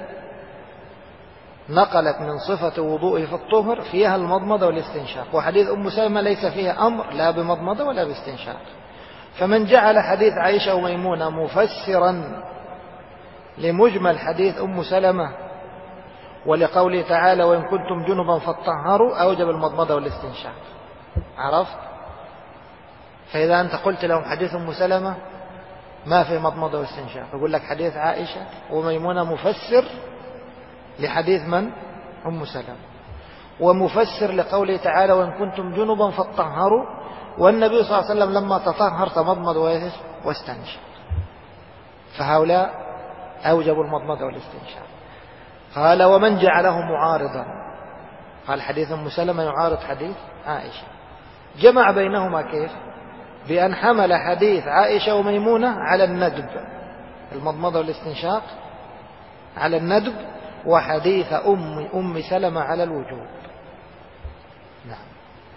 نقلت من صفة وضوءه في الطهر فيها المضمضة والاستنشاق، وحديث أم سلمة ليس فيها أمر لا بمضمضة ولا باستنشاق. فمن جعل حديث عائشة وميمونة مفسرا لمجمل حديث أم سلمة ولقوله تعالى وإن كنتم جنبا فاطهروا أوجب المضمضة والاستنشاق. عرفت؟ فإذا أنت قلت لهم حديث أم سلمة ما في مضمضة واستنشاق، يقول لك حديث عائشة وميمونة مفسر لحديث من؟ أم سلمة، ومفسر لقوله تعالى وإن كنتم جنبا فاطهروا، والنبي صلى الله عليه وسلم لما تطهر تمضمض واستنشق، فهؤلاء أوجبوا المضمضة والاستنشاق. قال ومن جعله معارضا، قال حديث أم سلمة يعارض حديث عائشة، جمع بينهما كيف؟ بأن حمل حديث عائشة وميمونة على الندب، المضمضة والاستنشاق على الندب، وحديث أم سلمة على الوجوب. نعم.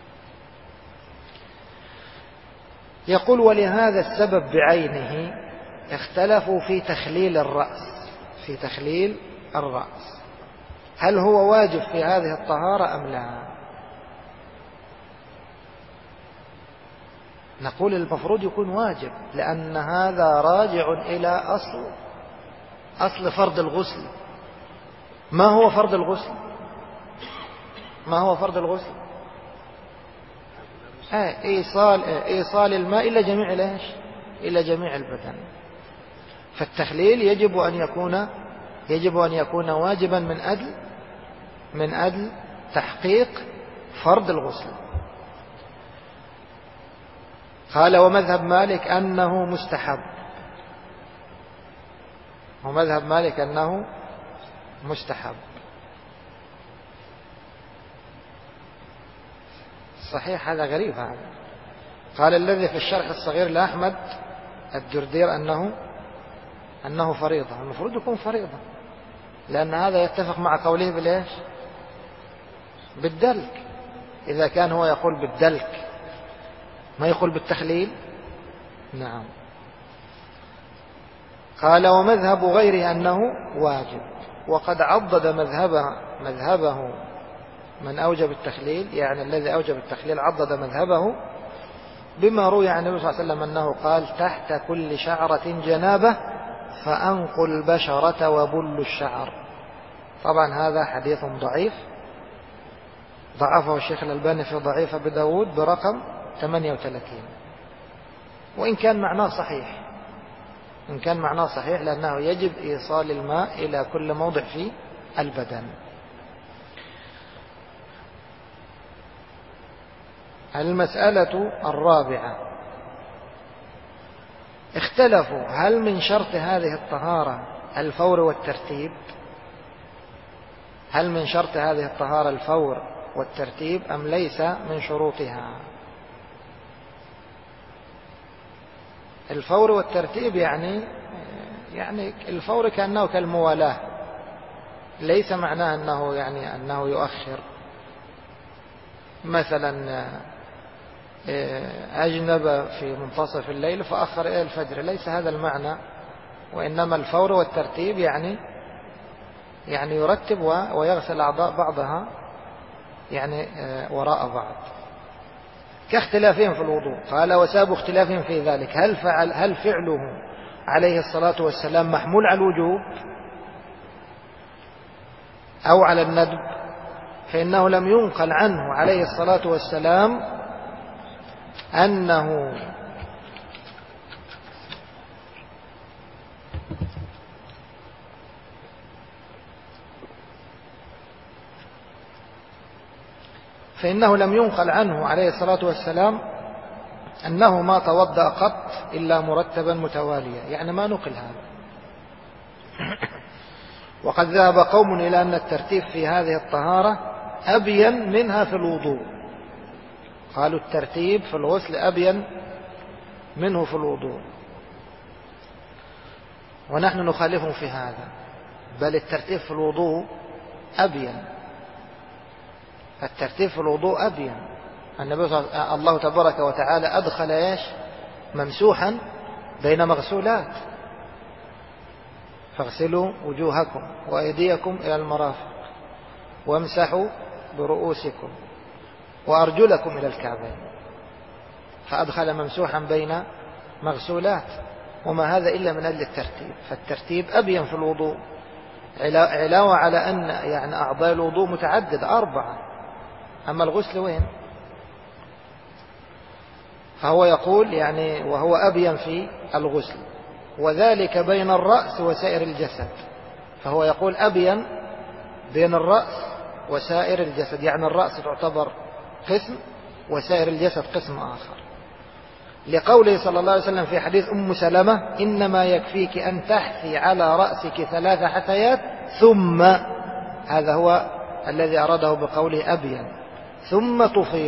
يقول ولهذا السبب بعينه اختلفوا في تخليل الرأس، في تخليل الرأس، هل هو واجب في هذه الطهارة أم لا؟ نقول المفروض يكون واجب، لأن هذا راجع إلى أصل فرض الغسل. ما هو فرض الغسل؟ ما هو فرض الغسل؟ إيصال الماء إلى جميع الإيش؟ إلى جميع البدن. فالتخليل يجب أن يكون واجبا من أجل تحقيق فرض الغسل. قال ومذهب مالك أنه مستحب، ومذهب مالك أنه مستحب. صحيح، هذا غريب هذا. قال الذي في الشرح الصغير لأحمد الدردير أنه فريضة، المفروض يكون فريضة، لأن هذا يتفق مع قوله بالإيش؟ بالدلك. إذا كان هو يقول بالدلك ما يقول بالتخليل. نعم. قال ومذهب غيره أنه واجب، وقد عضد مذهبه من أوجب التخليل، يعني الذي أوجب التخليل عضد مذهبه بما روي عن النبي صلى الله عليه وسلم أنه قال تحت كل شعرة جنابة فأنقوا البشرة وبلوا الشعر. طبعا هذا حديث ضعيف، ضعفه الشيخ الألباني في ضعيف أبي داود برقم 38، وإن كان معناه صحيح لأنه يجب إيصال الماء إلى كل موضع في البدن. المسألة الرابعة اختلفوا هل من شرط هذه الطهارة الفور والترتيب؟ هل من شرط هذه الطهارة الفور والترتيب أم ليس من شروطها؟ الفور والترتيب يعني الفور كأنه كالموالاة، ليس معناه أنه يؤخر. مثلا أجنب في منتصف الليل فأخر إلى الفجر، ليس هذا المعنى، وإنما الفور والترتيب يعني يرتب ويغسل أعضاء بعضها وراء بعض، كاختلافهم في الوضوء. قال وسبب اختلافهم في ذلك هل فعله عليه الصلاة والسلام محمول على الوجوب أو على الندب؟ فإنه لم ينقل عنه عليه الصلاة والسلام أنه فإنه لم ينقل عنه عليه الصلاة والسلام أنه ما توضأ قط إلا مرتبا متواليا، يعني ما نقل هذا. وقد ذهب قوم إلى أن الترتيب في هذه الطهارة أبين منها في الوضوء، قالوا الترتيب في الغسل أبين منه في الوضوء، ونحن نخالفهم في هذا، بل الترتيب في الوضوء أبين. الترتيب في الوضوء أبين. الله تبارك وتعالى أدخل إيش؟ ممسوحا بين مغسولات، فاغسلوا وجوهكم وأيديكم إلى المرافق وامسحوا برؤوسكم وأرجلكم إلى الكعبين، فأدخل ممسوحا بين مغسولات، وما هذا إلا من أجل الترتيب. فالترتيب أبين في الوضوء، علاوة على أن يعني أعضاء الوضوء متعدد 4، أما الغسل وين؟ فهو يقول يعني وهو أبين في الغسل، وذلك بين الرأس وسائر الجسد. فهو يقول أبين بين الرأس وسائر الجسد، يعني الرأس تعتبر قسم وسائر الجسد قسم آخر، لقوله صلى الله عليه وسلم في حديث أم سلمة: إنما يكفيك أن تحثي على رأسك 3 حثيات ثم، هذا هو الذي أراده بقوله أبين، ثم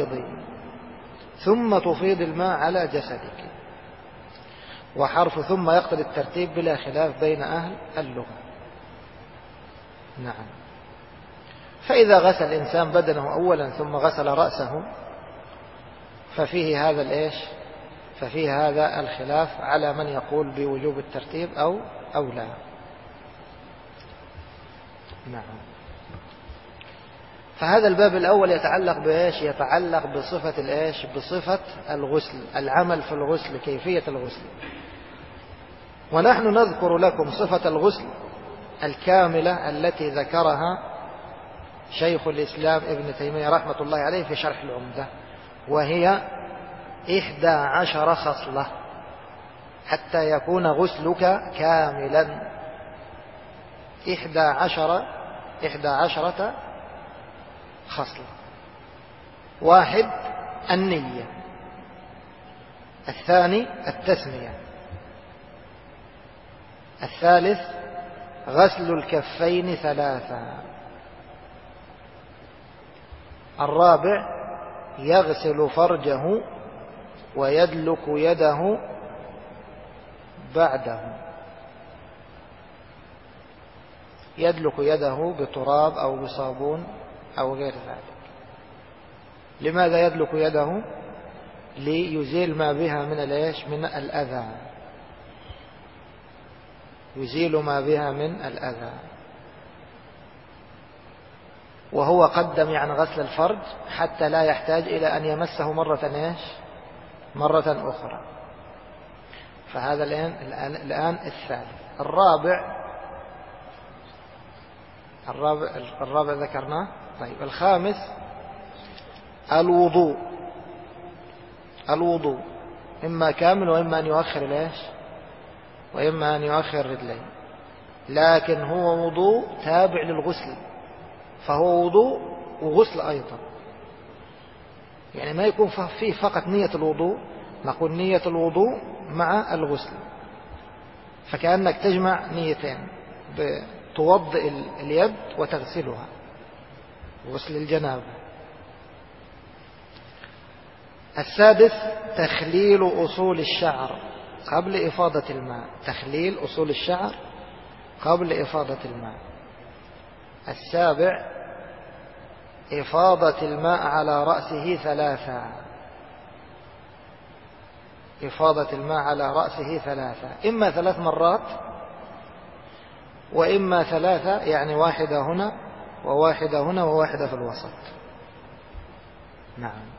تفيض الماء على جسدك. وحرف ثم يقتضي الترتيب بلا خلاف بين أهل اللغة. نعم. فإذا غسل الإنسان بدنه أولا ثم غسل رأسه ففيه هذا الإيش؟ ففيه هذا الخلاف على من يقول بوجوب الترتيب أو لا. نعم. فهذا الباب الأول يتعلق بإيش؟ يتعلق بصفة الإيش؟ بصفة الغسل، العمل في الغسل، كيفية الغسل. ونحن نذكر لكم صفة الغسل الكاملة التي ذكرها شيخ الإسلام ابن تيمية رحمة الله عليه في شرح العمدة، وهي 11 خصلة حتى يكون غسلك كاملا. 11 خصلة. 1 النية، 2 التسمية، 3 غسل الكفين 3، 4 يغسل فرجه ويدلك يده بعده، يدلك يده بتراب أو بصابون أو غير ذلك. لماذا يدلك يده؟ ليزيل ما بها من الإيش؟ من الأذى، يزيل ما بها من الأذى. وهو قدم يعني غسل الفرج حتى لا يحتاج إلى أن يمسه مرة مرة أخرى. فهذا الآن الثالث. الرابع ذكرناه. طيب، الخامس الوضوء إما كامل وإما أن يؤخر الإيش؟ وإما أن يؤخر رجلين، لكن هو وضوء تابع للغسل، فهو وضوء وغسل أيضا، يعني ما يكون فيه فقط نية الوضوء، نقول نية الوضوء مع الغسل، فكأنك تجمع نيتين، توضئ اليد وتغسلها، غسل الجنابة. السادس تخليل أصول الشعر قبل إفاضة الماء، تخليل أصول الشعر قبل إفاضة الماء. السابع إفاضة الماء على رأسه 3، إفاضة الماء على رأسه 3، إما 3 مرات وإما 3، يعني 1 هنا و1 هنا و1 في الوسط. نعم.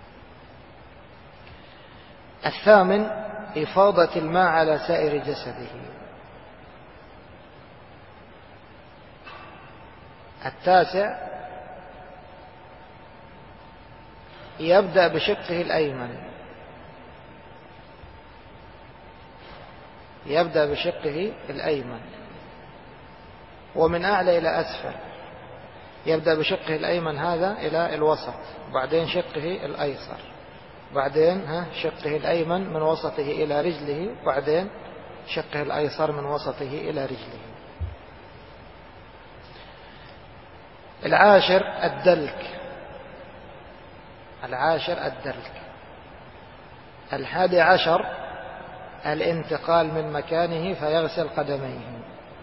الثامن إفاضة الماء على سائر جسده. التاسع يبدأ بشقه الأيمن، يبدأ بشقه الأيمن ومن أعلى إلى أسفل، يبدأ بشقه الأيمن هذا إلى الوسط، بعدين شقه الأيسر، بعدين شقه الأيمن من وسطه إلى رجله، بعدين شقه الأيسر من وسطه إلى رجله. العاشر الدلك. الحادي عشر الانتقال من مكانه فيغسل قدميه.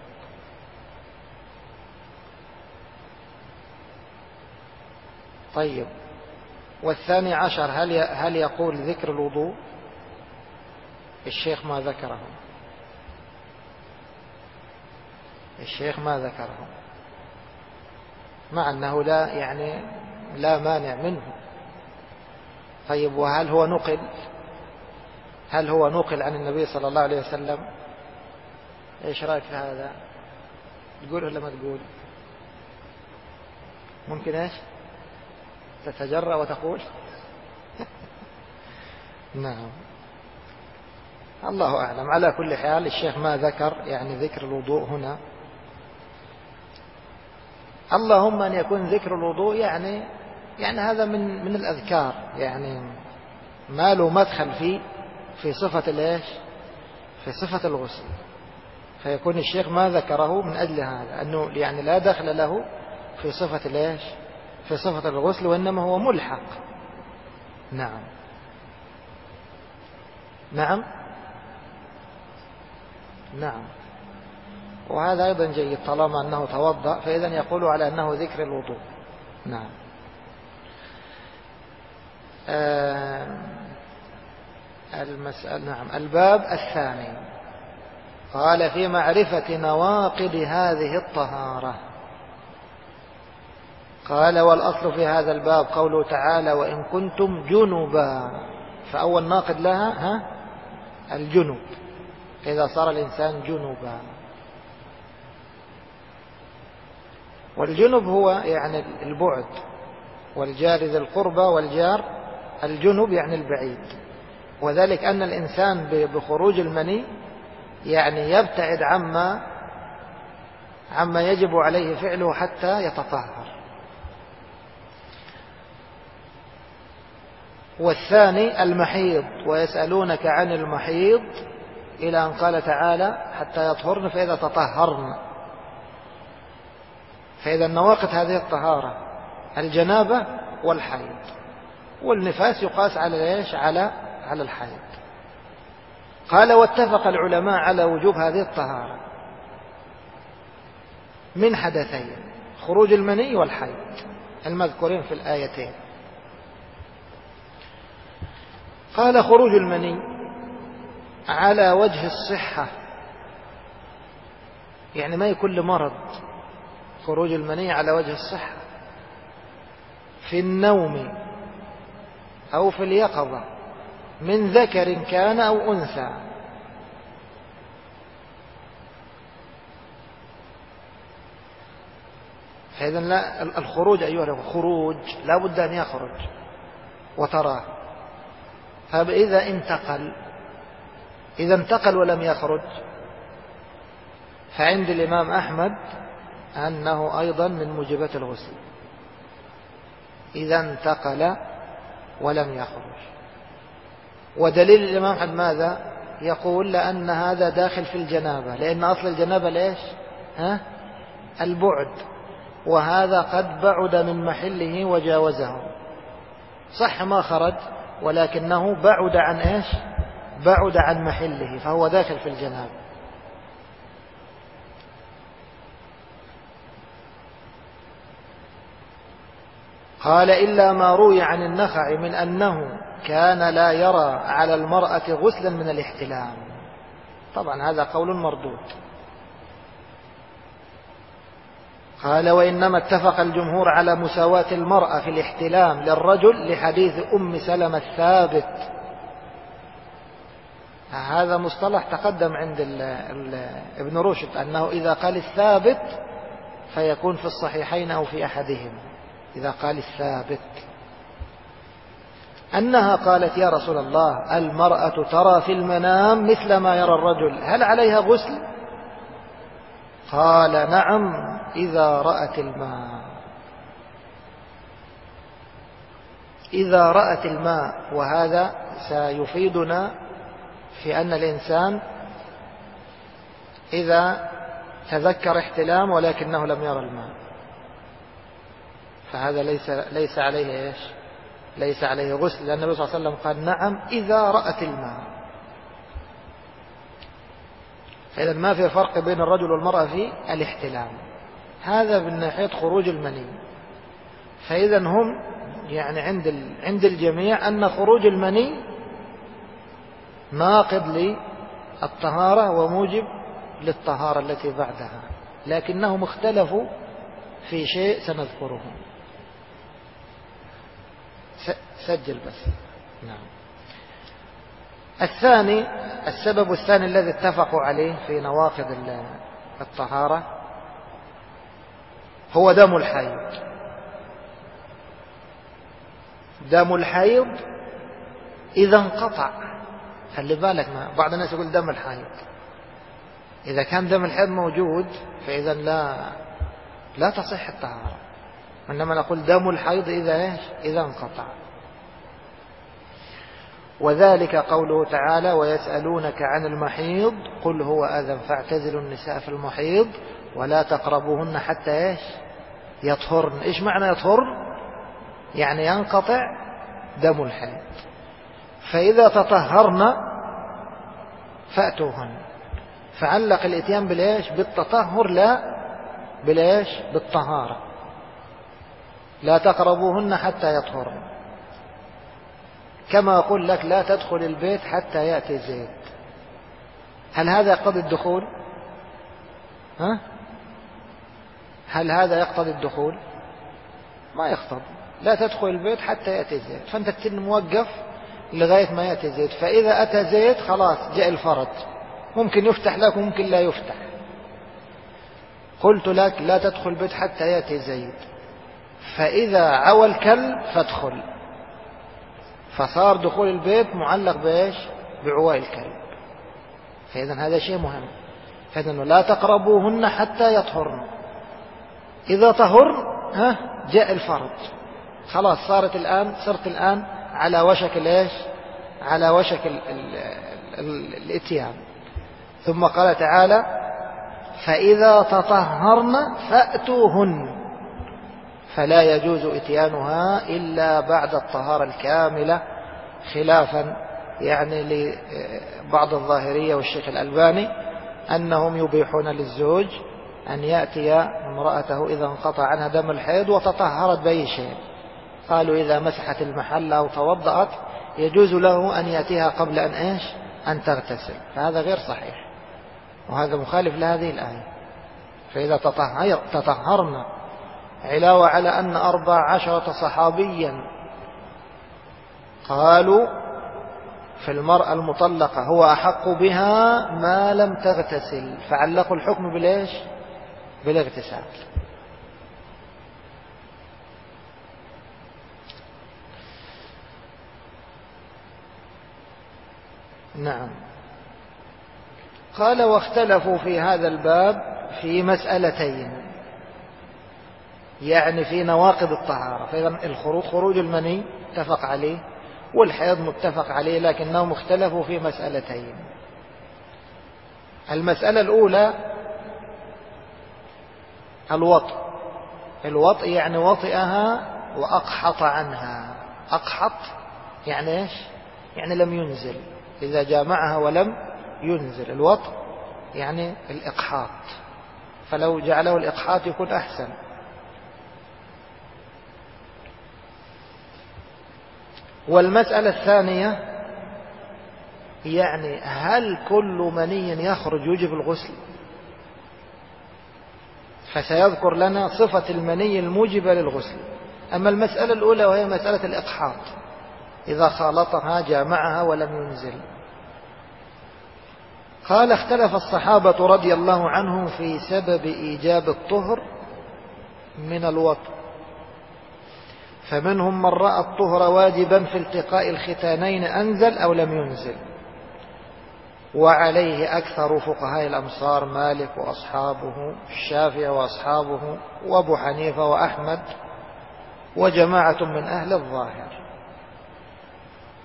طيب، والثاني عشر هل يقول ذكر الوضوء؟ الشيخ ما ذكره، مع أنه لا مانع منه. طيب، وهل هو نقل عن النبي صلى الله عليه وسلم؟ ايش رأيك في هذا؟ تقول ولا ما تقول؟ ممكن ايش تتجرأ وتقول؟ نعم، الله أعلم. على كل حال الشيخ ما ذكر ذكر الوضوء هنا. اللهم أن يكون ذكر الوضوء هذا من الأذكار، ما له مدخل في صفة في صفة الغسل، فيكون الشيخ ما ذكره من أجل هذا، أنه لا دخل له في صفة في صفة الغسل، وإنما هو ملحق. نعم نعم نعم. وهذا أيضا جيد، طالما أنه توضأ فإذا يقول على أنه ذكر الوضوء. نعم. نعم. الباب الثاني قال في معرفة نواقض هذه الطهارة. قال والأصل في هذا الباب قوله تعالى وإن كنتم جنبا، فأول ناقض لها الجنب، إذا صار الإنسان جنبا. والجنب هو البعد، والجار ذي القربى والجار الجنب البعيد، وذلك أن الإنسان بخروج المني يبتعد عما يجب عليه فعله حتى يتطهر. والثاني المحيض، ويسألونك عن المحيض إلى أن قال تعالى حتى يطهرن فإذا تطهرن. فإذا النواقض هذه الطهارة الجنابة والحيض، والنفاس يقاس على الحيض. قال واتفق العلماء على وجوب هذه الطهارة من حدثين، خروج المني والحيض المذكورين في الآيتين. قال خروج المني على وجه الصحة، ما يكون لمرض، خروج المني على وجه الصحة في النوم أو في اليقظة من ذكر كان أو أنثى. فإذا الخروج أيها الخروج لا بد أن يخرج وتراه. فإذا انتقل ولم يخرج، فعند الإمام أحمد أنه أيضا من موجبات الغسل إذا انتقل ولم يخرج. ودليل الإمام أحمد ماذا؟ يقول لأن هذا داخل في الجنابة، لأن أصل الجنابة ليش؟ البعد، وهذا قد بعد من محله وجاوزه. صح ما خرج، ولكنه بعد عن إيش؟ بعد عن محله، فهو داخل في الجنابة. قال إلا ما روي عن النخع من أنه كان لا يرى على المرأة غسلا من الاحتلام. طبعا هذا قول مردود. قال وإنما اتفق الجمهور على مساواة المرأة في الاحتلام للرجل لحديث أم سلمة الثابت. هذا مصطلح تقدم عند ابن رشد أنه إذا قال الثابت فيكون في الصحيحين أو في أحدهما. إذا قال الثابت أنها قالت يا رسول الله المرأة ترى في المنام مثل ما يرى الرجل، هل عليها غسل؟ قال نعم إذا رأت الماء. إذا رأت الماء، وهذا سيفيدنا في أن الإنسان إذا تذكر احتلام ولكنه لم يرى الماء فهذا ليس عليه إيش؟ ليس عليه غسل، لأن النبي صلى الله عليه وسلم قال نعم إذا رأت الماء. فإذا ما في فرق بين الرجل والمرأة في الاحتلام، هذا من ناحية خروج المني. فإذا هم يعني عند الجميع أن خروج المني ناقض للطهارة وموجب للطهارة التي بعدها، لكنهم اختلفوا في شيء سنذكره. سجل بس. نعم. الثاني، السبب الثاني الذي اتفقوا عليه في نواقض الطهارة هو دم الحيض. دم الحيض إذا انقطع، خلي بالك، بعض الناس يقول دم الحيض، إذا كان دم الحيض موجود فإذا لا تصح الطهارة، إنما نقول دم الحيض إذا انقطع. وذلك قوله تعالى ويسألونك عن المحيض قل هو أذى فاعتزلوا النساء في المحيض ولا تقربوهن حتى يطهرن. إيش معنى يطهرن؟ يعني ينقطع دم الحيض، فإذا تطهرن فأتوهن. فعلق الإتيان بالتطهر لا بالطهارة. لا تقربوهن حتى يطهرن، كما أقول لك لا تدخل البيت حتى يأتي زيد. هل هذا يقتضي الدخول؟ هل هذا يقتضي الدخول؟ ما يقتضي. لا تدخل البيت حتى يأتي زيد، فأنت تكون موقف لغاية ما يأتي زيد، فإذا أتى زيد خلاص جاء الفرج، ممكن يفتح لك وممكن لا يفتح. قلت لك لا تدخل البيت حتى يأتي زيد، فإذا عوى الكلب فادخل، فصار دخول البيت معلق بعواء الكلب. فإذا هذا شيء مهم. فإذا لا تقربوهن حتى يطهرن، إذا طهرن جاء الفرج، خلاص صرت الآن على وشك على وشك الاتيان. ثم قال تعالى فإذا تطهرن فأتوهن، فلا يجوز اتيانها إلا بعد الطهارة الكاملة، خلافا يعني لبعض الظاهرية والشيخ الألباني أنهم يبيحون للزوج أن يأتي امرأته إذا انقطع عنها دم الحيض وتطهرت بأي شيء. قالوا إذا مسحت المحل أو توضأت يجوز له أن يأتيها قبل أن تغتسل، فهذا غير صحيح، وهذا مخالف لهذه الآية. فإذا تطهرنا، علاوة على أن 14 صحابيا قالوا في المرأة المطلقة هو أحق بها ما لم تغتسل، فعلقوا الحكم بالاغتسال. نعم. قال واختلفوا في هذا الباب في مسألتين، يعني في نواقض الطهارة. فإذا خروج المني متفق عليه، والحيض متفق عليه، لكنهم اختلفوا في مسألتين. المسألة الأولى الوطء يعني وطئها وأقحط عنها. أقحط يعني إيش؟ يعني لم ينزل، إذا جامعها ولم ينزل. الوطء يعني الإقحاط، فلو جعله الإقحاط يكون أحسن. والمسألة الثانية يعني هل كل مني يخرج يجب الغسل؟ فسيذكر لنا صفة المني الموجبة للغسل. أما المسألة الأولى وهي مسألة الإقحاط، إذا خالطها جامعها ولم ينزل. قال اختلف الصحابة رضي الله عنهم في سبب إيجاب الطهر من الوطء، فمنهم من رأى الطهر واجبا في التقاء الختانين أنزل أو لم ينزل، وعليه أكثر فقهاء الأمصار مالك وأصحابه، الشافعي وأصحابه، وأبو حنيفة وأحمد وجماعة من أهل الظاهر.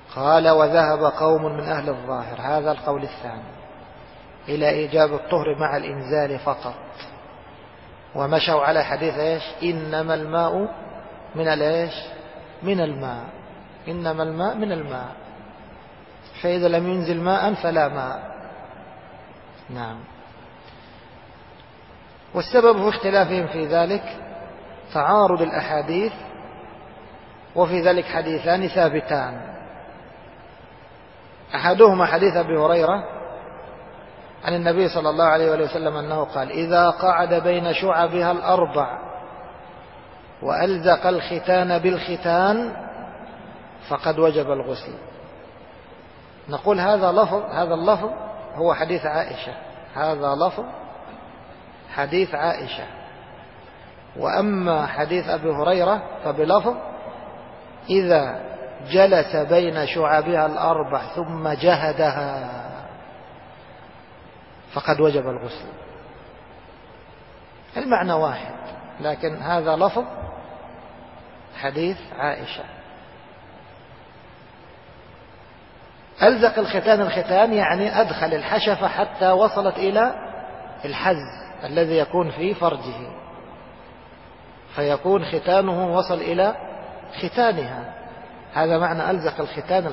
قال وذهب قوم من أهل الظاهر، هذا القول الثاني، إلى إيجاب الطهر مع الإنزال فقط، ومشوا على حديث إيش؟ إنما الماء من الإيش؟ من الماء، إنما الماء من الماء، فإذا لم ينزل ماء فلا ماء. نعم. والسبب في اختلافهم في ذلك تعارض الأحاديث، وفي ذلك حديثان ثابتان، أحدهما حديث أبي هريرة عن النبي صلى الله عليه وسلم أنه قال إذا قعد بين شعبها الأربع وألزق الختان بالختان فقد وجب الغسل. نقول هذا اللفظ هو حديث عائشة، هذا لفظ حديث عائشة. وأما حديث أبي هريرة فبلفظ إذا جلس بين شعبها الأربع ثم جهدها فقد وجب الغسل. المعنى واحد، لكن هذا لفظ حديث عائشة. ألزق الختان يعني أدخل الحشفة حتى وصلت إلى الحز الذي يكون في فرجه، فيكون ختانه وصل إلى ختانها، هذا معنى ألزق الختان.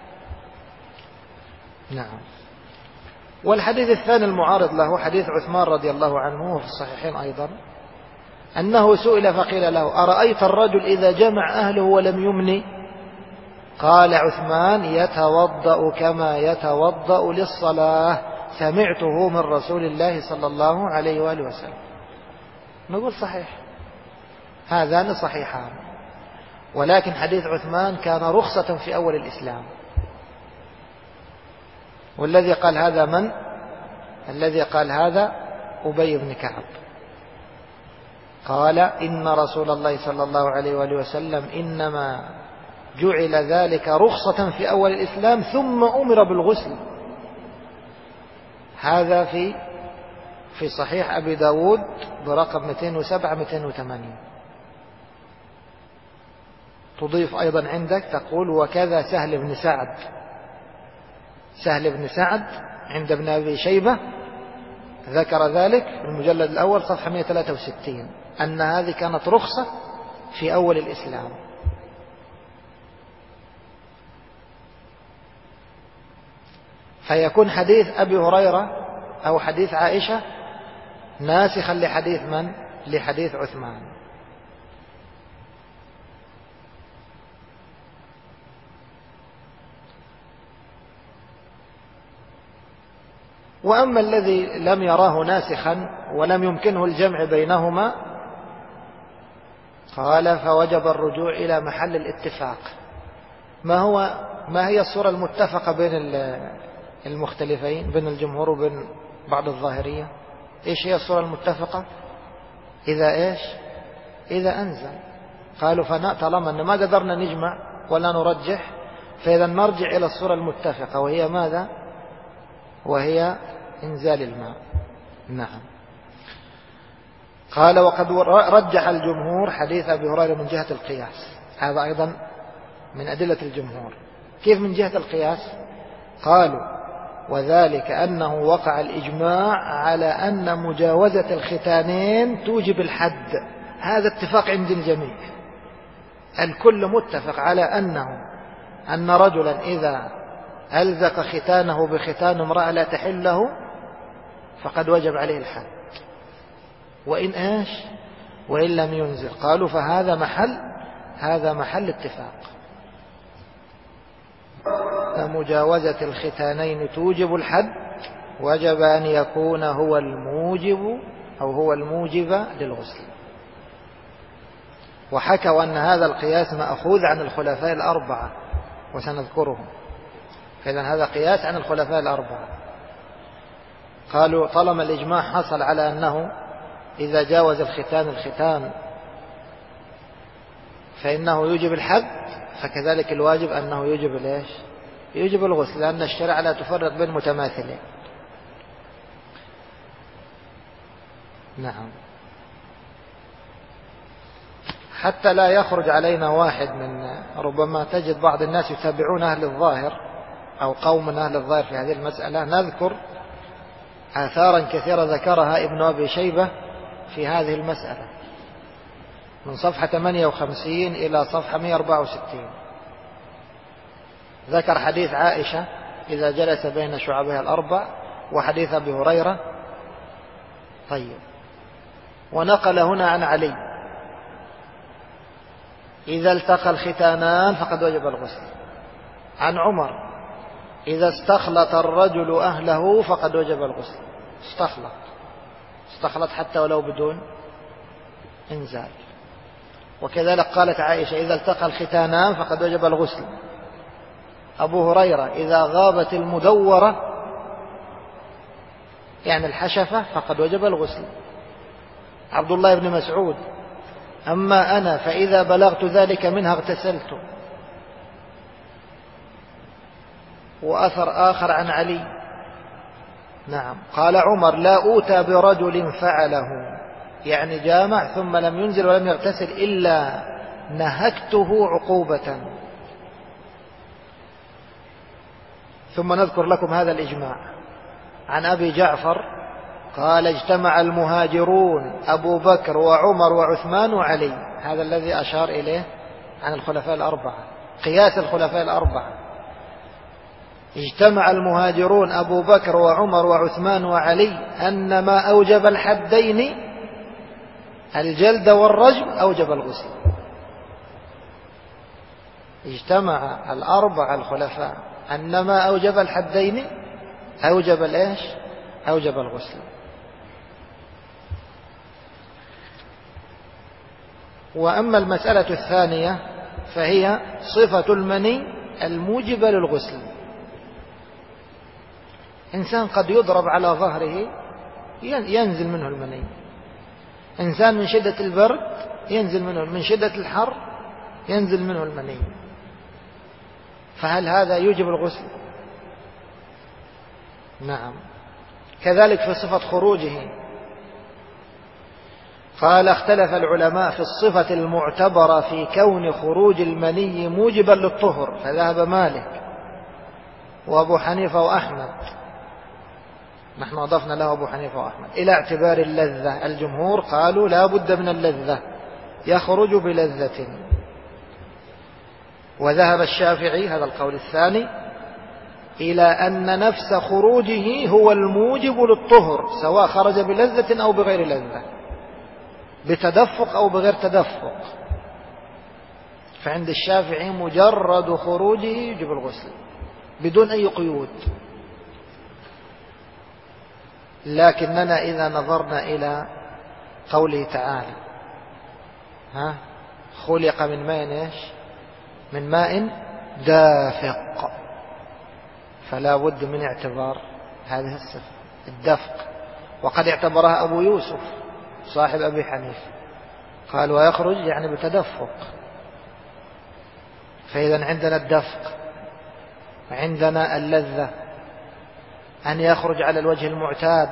نعم. والحديث الثاني المعارض له حديث عثمان رضي الله عنه وفي الصحيحين أيضا، أنه سئل فقيل له أرأيت الرجل إذا جمع أهله ولم يمني؟ قال عثمان يتوضأ كما يتوضأ للصلاة، سمعته من رسول الله صلى الله عليه وآله وسلم. نقول صحيح، هذان صحيحان، ولكن حديث عثمان كان رخصة في أول الإسلام. والذي قال هذا من؟ الذي قال هذا أبي بن كعب، قال إن رسول الله صلى الله عليه وآله وسلم إنما جعل ذلك رخصة في أول الإسلام ثم أمر بالغسل. هذا في صحيح أبي داود برقم 207-280. تضيف أيضا عندك تقول وكذا سهل بن سعد عند ابن أبي شيبة ذكر ذلك في المجلد الأول صفحة 163 أن هذه كانت رخصة في أول الإسلام. فيكون حديث أبي هريرة أو حديث عائشة ناسخا لحديث من؟ لحديث عثمان. وأما الذي لم يراه ناسخا ولم يمكنه الجمع بينهما قال فوجب الرجوع إلى محل الاتفاق. ما هي الصورة المتفقة بين المختلفين، بين الجمهور وبين بعض الظاهرية؟ إيش هي الصورة المتفقة؟ إذا أنزل. قالوا طالما أن ما قدرنا نجمع ولا نرجح فإذا نرجع إلى الصورة المتفقة، وهي ماذا؟ وهي إنزال الماء. نعم. قال وقد رجح الجمهور حديث أبي هريرة من جهة القياس، هذا أيضا من أدلة الجمهور. كيف من جهة القياس؟ قالوا وذلك أنه وقع الإجماع على أن مجاوزة الختانين توجب الحد. هذا اتفاق عند الجميع، الكل متفق على أن رجلا إذا ألزق ختانه بختان امرأة لا تحل له فقد وجب عليه الحد، وإن لم ينزل. قالوا فهذا محل اتفاق. فمجاوزة الختانين توجب الحد، وجب أن يكون هو الموجب للغسل. وحكوا أن هذا القياس مأخوذ عن الخلفاء الأربعة وسنذكرهم، فإذا هذا قياس عن الخلفاء الأربعة. قالوا طالما الإجماع حصل على أنه إذا جاوز الختان فإنه يوجب الحد، فكذلك الواجب أنه يوجب الغسل، لأن الشرع لا تفرق بين متماثلين. نعم. حتى لا يخرج علينا واحد من، ربما تجد بعض الناس يتابعون أهل الظاهر أو قوم من أهل الظاهر في هذه المسألة. نذكر آثارا كثيرة ذكرها ابن أبي شيبة في هذه المسألة من صفحة 58 إلى صفحة 164. ذكر حديث عائشة إذا جلس بين شعبها الأربع، وحديث أبي هريرة. طيب، ونقل هنا عن علي إذا التقى الختانان فقد وجب الغسل. عن عمر إذا استخلط الرجل أهله فقد وجب الغسل. استخلط حتى ولو بدون إنزال. وكذلك قالت عائشة إذا التقى الختانان فقد وجب الغسل. أبو هريرة إذا غابت المدورة يعني الحشفة فقد وجب الغسل. عبد الله بن مسعود أما أنا فإذا بلغت ذلك منها اغتسلت. وأثر آخر عن علي نعم قال عمر لا أوتى برجل فعله، يعني جامع ثم لم ينزل ولم يغتسل إلا نهكته عقوبة. ثم نذكر لكم هذا الإجماع عن أبي جعفر قال اجتمع المهاجرون أبو بكر وعمر وعثمان وعلي. هذا الذي أشار إليه عن الخلفاء الأربعة، قياس الخلفاء الأربعة. اجتمع المهاجرون أبو بكر وعمر وعثمان وعلي أن ما أوجب الحدين الجلد والرجم أوجب الغسل. اجتمع الأربعة الخلفاء أن ما أوجب الحدين أوجب الإيش؟ أوجب الغسل. وأما المسألة الثانية فهي صفة المني الموجبة للغسل. إنسان قد يضرب على ظهره ينزل منه المني، إنسان من شدة البرد ينزل منه، من شدة الحر ينزل منه المني، فهل هذا يوجب الغسل؟ نعم. كذلك في صفة خروجه قال اختلف العلماء في الصفة المعتبرة في كون خروج المني موجبا للطهر، فذهب مالك وأبو حنيفة وأحمد، نحن أضفنا له أبو حنيفة وأحمد، إلى اعتبار اللذة. الجمهور قالوا لا بد من اللذة، يخرج بلذة. وذهب الشافعي، هذا القول الثاني، إلى أن نفس خروجه هو الموجب للطهر، سواء خرج بلذة أو بغير لذة، بتدفق أو بغير تدفق. فعند الشافعي مجرد خروجه يجب الغسل بدون أي قيود. لكننا إذا نظرنا إلى قوله تعالى خلق من ماء إيش؟ من ماء دافق، فلا بد من اعتبار هذه الصفة الدفق. وقد اعتبرها أبو يوسف صاحب أبي حنيفة، قال ويخرج يعني بتدفق. فإذا عندنا الدفق، عندنا اللذة، أن يخرج على الوجه المعتاد.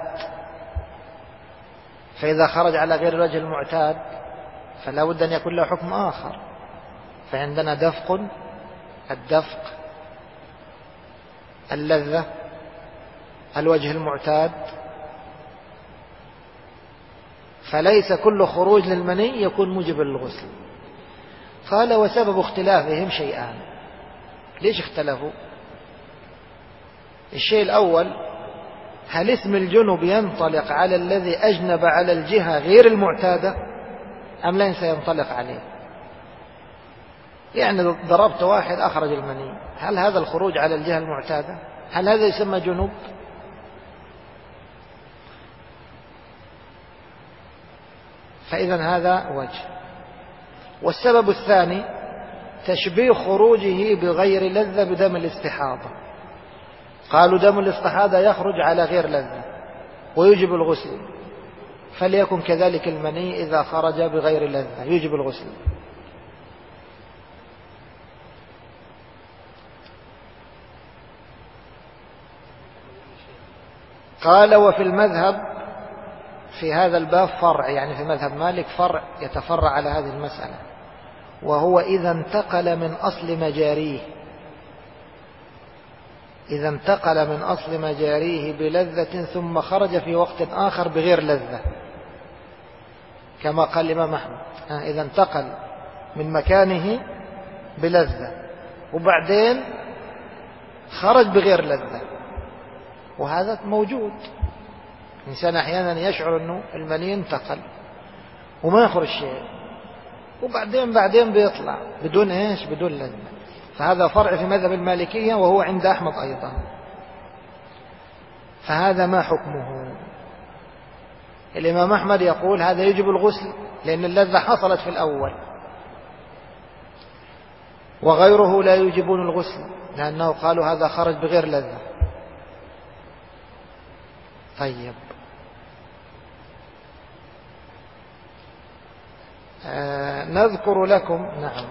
فإذا خرج على غير الوجه المعتاد فلا بد أن يكون له حكم آخر. فعندنا دفق، الدفق، اللذة، الوجه المعتاد. فليس كل خروج للمني يكون موجبا للغسل. قال وسبب اختلافهم شيئان. ليش اختلفوا؟ الشيء الأول، هل اسم الجنب ينطلق على الذي أجنب على الجهة غير المعتادة أم ليس ينطلق عليه؟ يعني ضربت واحد أخرج المني، هل هذا الخروج على الجهة المعتادة؟ هل هذا يسمى جنوب؟ فإذا هذا وجه. والسبب الثاني تشبيه خروجه بغير لذة بدم الاستحاضة. قالوا دم الاستحاضة يخرج على غير لذة ويجب الغسل، فليكن كذلك المني إذا خرج بغير لذة يجب الغسل. قال وفي المذهب في هذا الباب فرع، يعني في مذهب مالك فرع يتفرع على هذه المسألة. وهو إذا انتقل من أصل مجاريه، إذا انتقل من أصل مجاريه بلذة ثم خرج في وقت آخر بغير لذة، كما قال الإمام أحمد إذا انتقل من مكانه بلذة وبعدين خرج بغير لذة، وهذا موجود. الإنسان أحيانا يشعر أنه المني انتقل وما يخرج شيء، وبعدين بيطلع بدون إيش؟ بدون لذة. فهذا فرع في مذهب المالكية وهو عند أحمد أيضا. فهذا ما حكمه؟ الإمام أحمد يقول هذا يجب الغسل لأن اللذة حصلت في الأول، وغيره لا يجبون الغسل لأنه قالوا هذا خرج بغير لذة. طيب، نذكر لكم. نعم.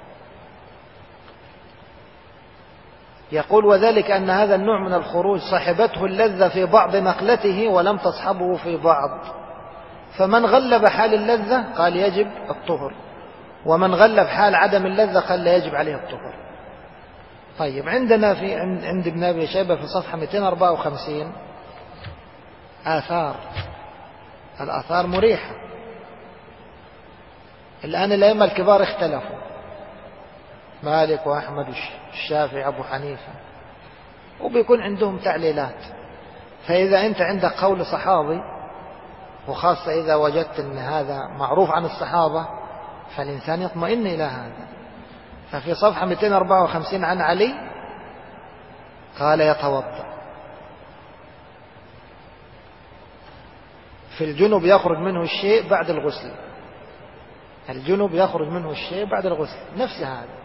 يقول وذلك أن هذا النوع من الخروج صحبته اللذة في بعض نقلته ولم تصحبه في بعض، فمن غلب حال اللذة قال يجب الطهر، ومن غلب حال عدم اللذة قال لا يجب عليه الطهر. طيب، عندنا عند ابن أبي شيبة في صفحة 254 آثار. الآثار مريحة. الآن الأئمة الكبار اختلفوا، مالك وأحمد والشافعي أبو حنيفة، وبيكون عندهم تعليلات. فإذا أنت عندك قول صحابي، وخاصة إذا وجدت أن هذا معروف عن الصحابة، فالإنسان يطمئن إلى هذا. ففي صفحة 254 عن علي قال يتوضأ في الجنب يخرج منه الشيء بعد الغسل، الجنب يخرج منه الشيء بعد الغسل، نفس هذا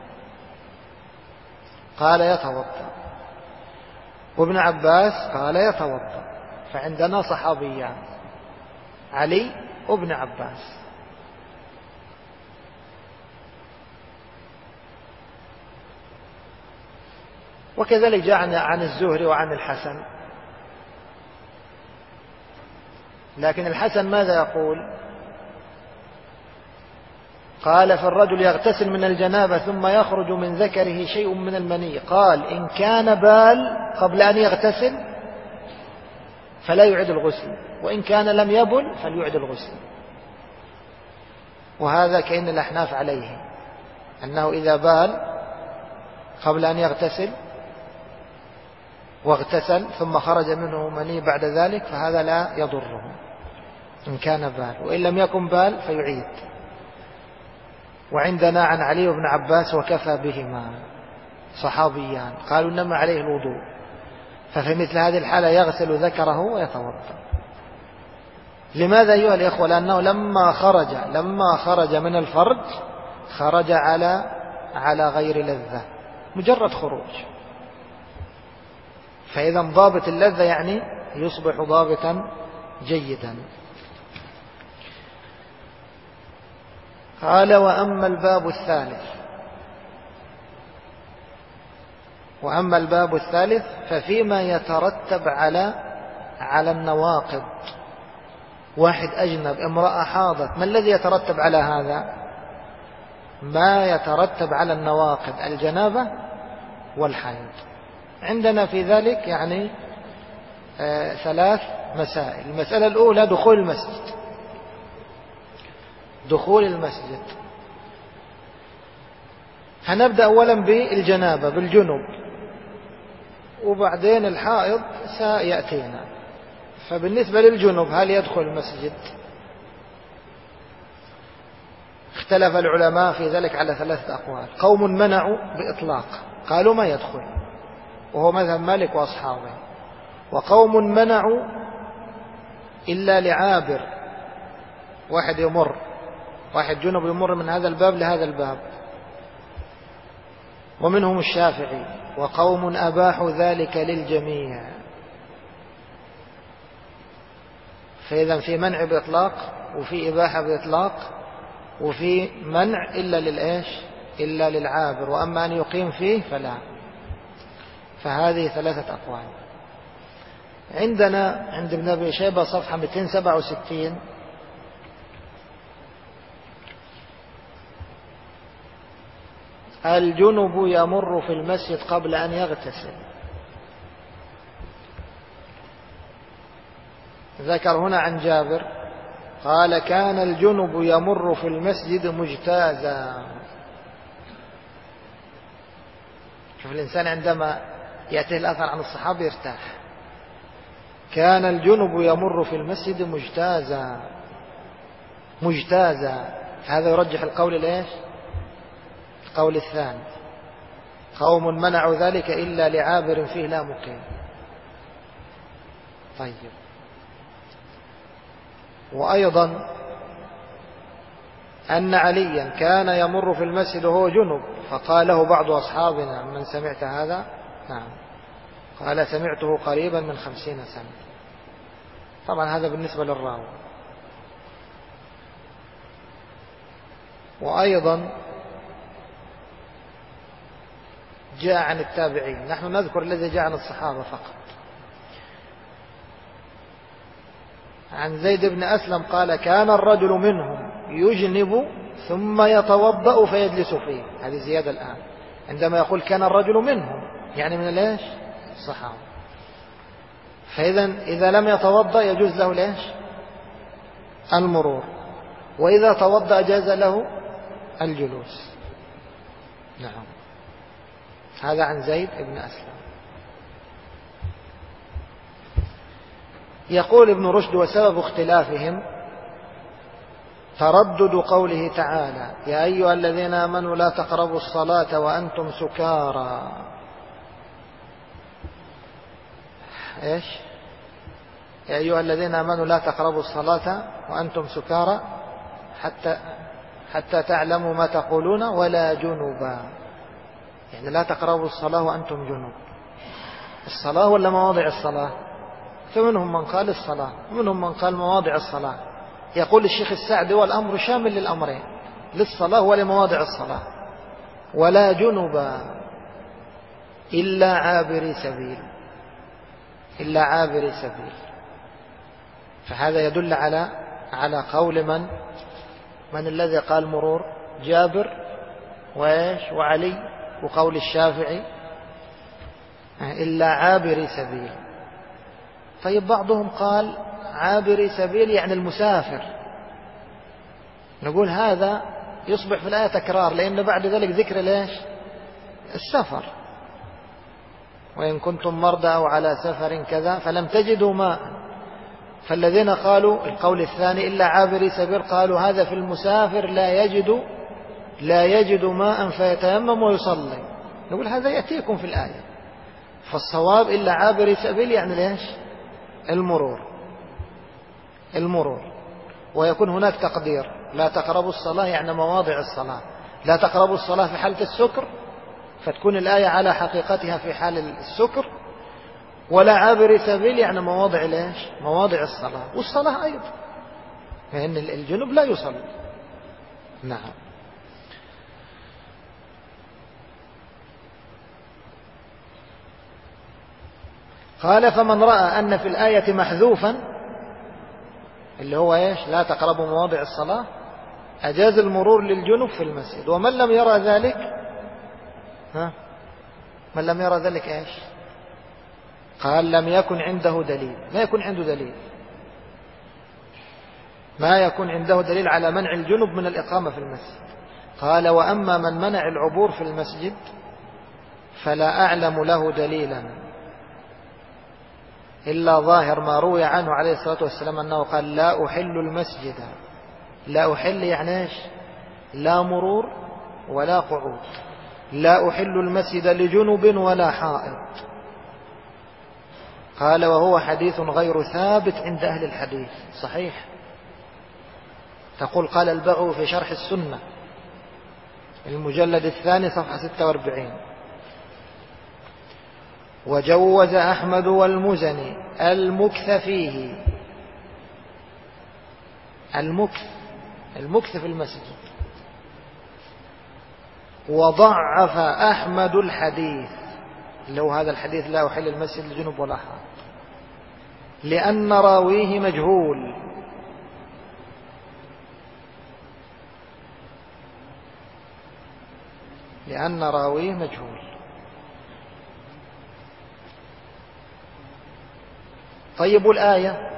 قال يتوضأ. وابن عباس قال يتوضأ. فعندنا صحابيان، علي وابن عباس. وكذلك جاء عن الزهري وعن الحسن. لكن الحسن ماذا يقول؟ قال في الرجل يغتسل من الجنابة ثم يخرج من ذكره شيء من المني، قال إن كان بال قبل أن يغتسل فلا يعيد الغسل، وإن كان لم يبل فليعيد الغسل. وهذا كأن الأحناف عليه، أنه إذا بال قبل أن يغتسل واغتسل ثم خرج منه مني بعد ذلك فهذا لا يضره إن كان بال، وإن لم يكن بال فيعيد. وعندنا عن علي بن عباس وكفى بهما، صحابيان قالوا إنما عليه الوضوء، ففي مثل هذه الحالة يغسل ذكره ويتوضأ. لماذا أيها الإخوة؟ لأنه لما خرج من الفرج خرج على غير لذة، مجرد خروج. فإذا ضابط اللذة يعني يصبح ضابطا جيدا. قال وأما الباب الثالث ففيما يترتب على النواقض. واحد أجنب، امرأة حاضت، ما الذي يترتب على هذا؟ ما يترتب على النواقض، الجنابة والحيض. عندنا في ذلك يعني 3 مسائل. المسألة الأولى دخول المسجد. هنبدأ أولا بالجنابة، بالجنوب، وبعدين الحائض سيأتينا. فبالنسبة للجنوب هل يدخل المسجد؟ اختلف العلماء في ذلك على 3 أقوال. قوم منعوا بإطلاق، قالوا ما يدخل، وهو مذهب مالك وأصحابه. وقوم منعوا إلا لعابر، واحد جنب يمر من هذا الباب لهذا الباب، ومنهم الشافعي. وقوم أباحوا ذلك للجميع. فإذا في منع بإطلاق، وفي إباحة بإطلاق، وفي منع إلا للعابر، وأما أن يقيم فيه فلا. فهذه 3 أقوال. عندنا عند ابن أبي شيبة صفحة 267 الجنب يمر في المسجد قبل أن يغتسل. ذكر هنا عن جابر قال كان الجنب يمر في المسجد مجتازا. شوف الإنسان عندما يأتيه الأثر عن الصحابة يرتاح. كان الجنب يمر في المسجد مجتازا. مجتازا، هذا يرجح القول ليش؟ القول الثاني، قوم منعوا ذلك إلا لعابر فيه لا مقيم. طيب، وأيضا أن عليا كان يمر في المسجد وهو جنب فقال له بعض أصحابنا من سمعت هذا؟ نعم، قال سمعته قريبا من 50 سنة. طبعا هذا بالنسبة للراوي. وأيضا جاء عن التابعين، نحن نذكر الذي جاء عن الصحابة فقط. عن زيد بن أسلم قال كان الرجل منهم يجنب ثم يتوضأ فيجلس فيه. هذه زيادة الآن، عندما يقول كان الرجل منهم يعني من ليش؟ الصحابة. إذا لم يتوضأ يجوز له ليش؟ المرور، وإذا توضأ جاز له الجلوس. نعم، هذا عن زيد بن أسلم. يقول ابن رشد وسبب اختلافهم تردد قوله تعالى يا أيها الذين آمنوا لا تقربوا الصلاة وأنتم سكارى. إيش؟ يا أيها الذين آمنوا لا تقربوا الصلاة وأنتم سكارى حتى تعلموا ما تقولون ولا جنبا. يعني لا تقربوا الصلاة وأنتم جنب. الصلاة ولا مواضع الصلاة؟ فمنهم من قال الصلاة ومنهم من قال مواضع الصلاة. يقول الشيخ السعدي والأمر شامل للأمرين، للصلاة ولمواضع الصلاة. ولا جنبا إلا عابر سبيل، إلا عابر سبيل. فهذا يدل على قول من الذي قال مرور؟ جابر وإيش وعلي، وقول الشافعي إلا عابر سبيل. طيب بعضهم قال عابر سبيل يعني المسافر. نقول هذا يصبح في الآية تكرار، لأن بعد ذلك ذكر ليش؟ السفر. وإن كنتم مرضى أو على سفر كذا فلم تجدوا ماء. فالذين قالوا القول الثاني إلا عابر سبيل قالوا هذا في المسافر لا يجد ماء فيتيمم ويصلي. نقول هذا يأتيكم في الآية. فالصواب إلا عابر سبيل يعني ليش؟ المرور. ويكون هناك تقدير لا تقربوا الصلاة يعني مواضع الصلاة. لا تقربوا الصلاة في حالة السكر فتكون الآية على حقيقتها في حال السكر. ولا عابر سبيل يعني مواضع ليش؟ مواضع الصلاة والصلاة أيضا، فإن الجنوب لا يصلي. نعم. قال فمن رأى أن في الآية محذوفا اللي هو إيش؟ لا تقربوا مواضع الصلاة أجاز المرور للجنوب في المسجد. ومن لم يرى ذلك من لم يرى ذلك إيش؟ قال لم يكن عنده دليل. ما يكون عنده دليل، ما يكون عنده دليل على منع الجنوب من الإقامة في المسجد. قال وأما من منع العبور في المسجد فلا أعلم له دليلا إلا ظاهر ما روي عنه عليه الصلاة والسلام أنه قال لا أحل المسجد. لا أحل يعني إيش؟ لا مرور ولا قعود. لا أحل المسجد لجنب ولا حائط. قال وهو حديث غير ثابت عند أهل الحديث. صحيح. تقول قال البغوي في شرح السنة المجلد الثاني صفحة 46 وجوز أحمد والمزني المكث فيه. المكث في المسجد. وضعف أحمد الحديث اللي هو هذا الحديث لا أحل المسجد لجنب ولا حائط لأن راويه مجهول. لأن راويه مجهول. طيب الآية،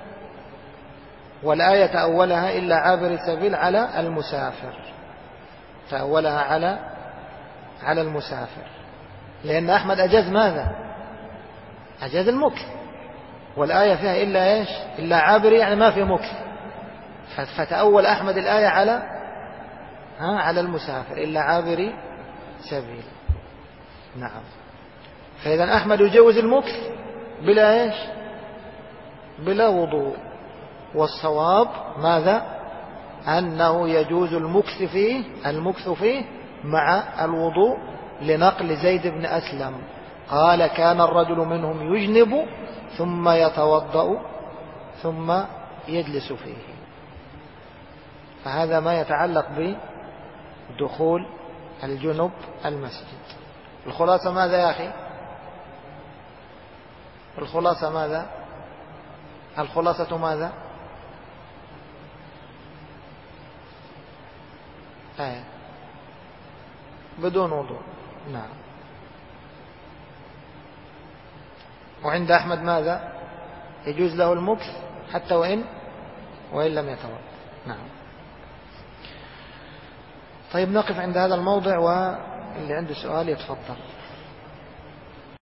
والآية تأولها إلا عابر السبيل على المسافر، تأولها على المسافر، لأن أحمد أجاز ماذا؟ أجاز المكث، والآية فيها إلا إيش؟ إلا عابر، يعني ما في مكث، فتأول أحمد الآية على المسافر إلا عابر سبيل. نعم. فإذا أحمد يجوز المكث بلا إيش؟ بلا وضوء. والصواب ماذا؟ أنه يجوز المكث فيه مع الوضوء، لنقل زيد بن أسلم قال كان الرجل منهم يجنب ثم يتوضأ ثم يجلس فيه. فهذا ما يتعلق بدخول الجنب المسجد. الخلاصة ماذا يا أخي؟ الخلاصة ماذا؟ الخلاصة ماذا؟ بدون وضوء. نعم. وعند أحمد ماذا؟ يجوز له المكث حتى وإن لم يتوضأ. نعم. طيب نقف عند هذا الموضع، واللي عنده سؤال يتفضل.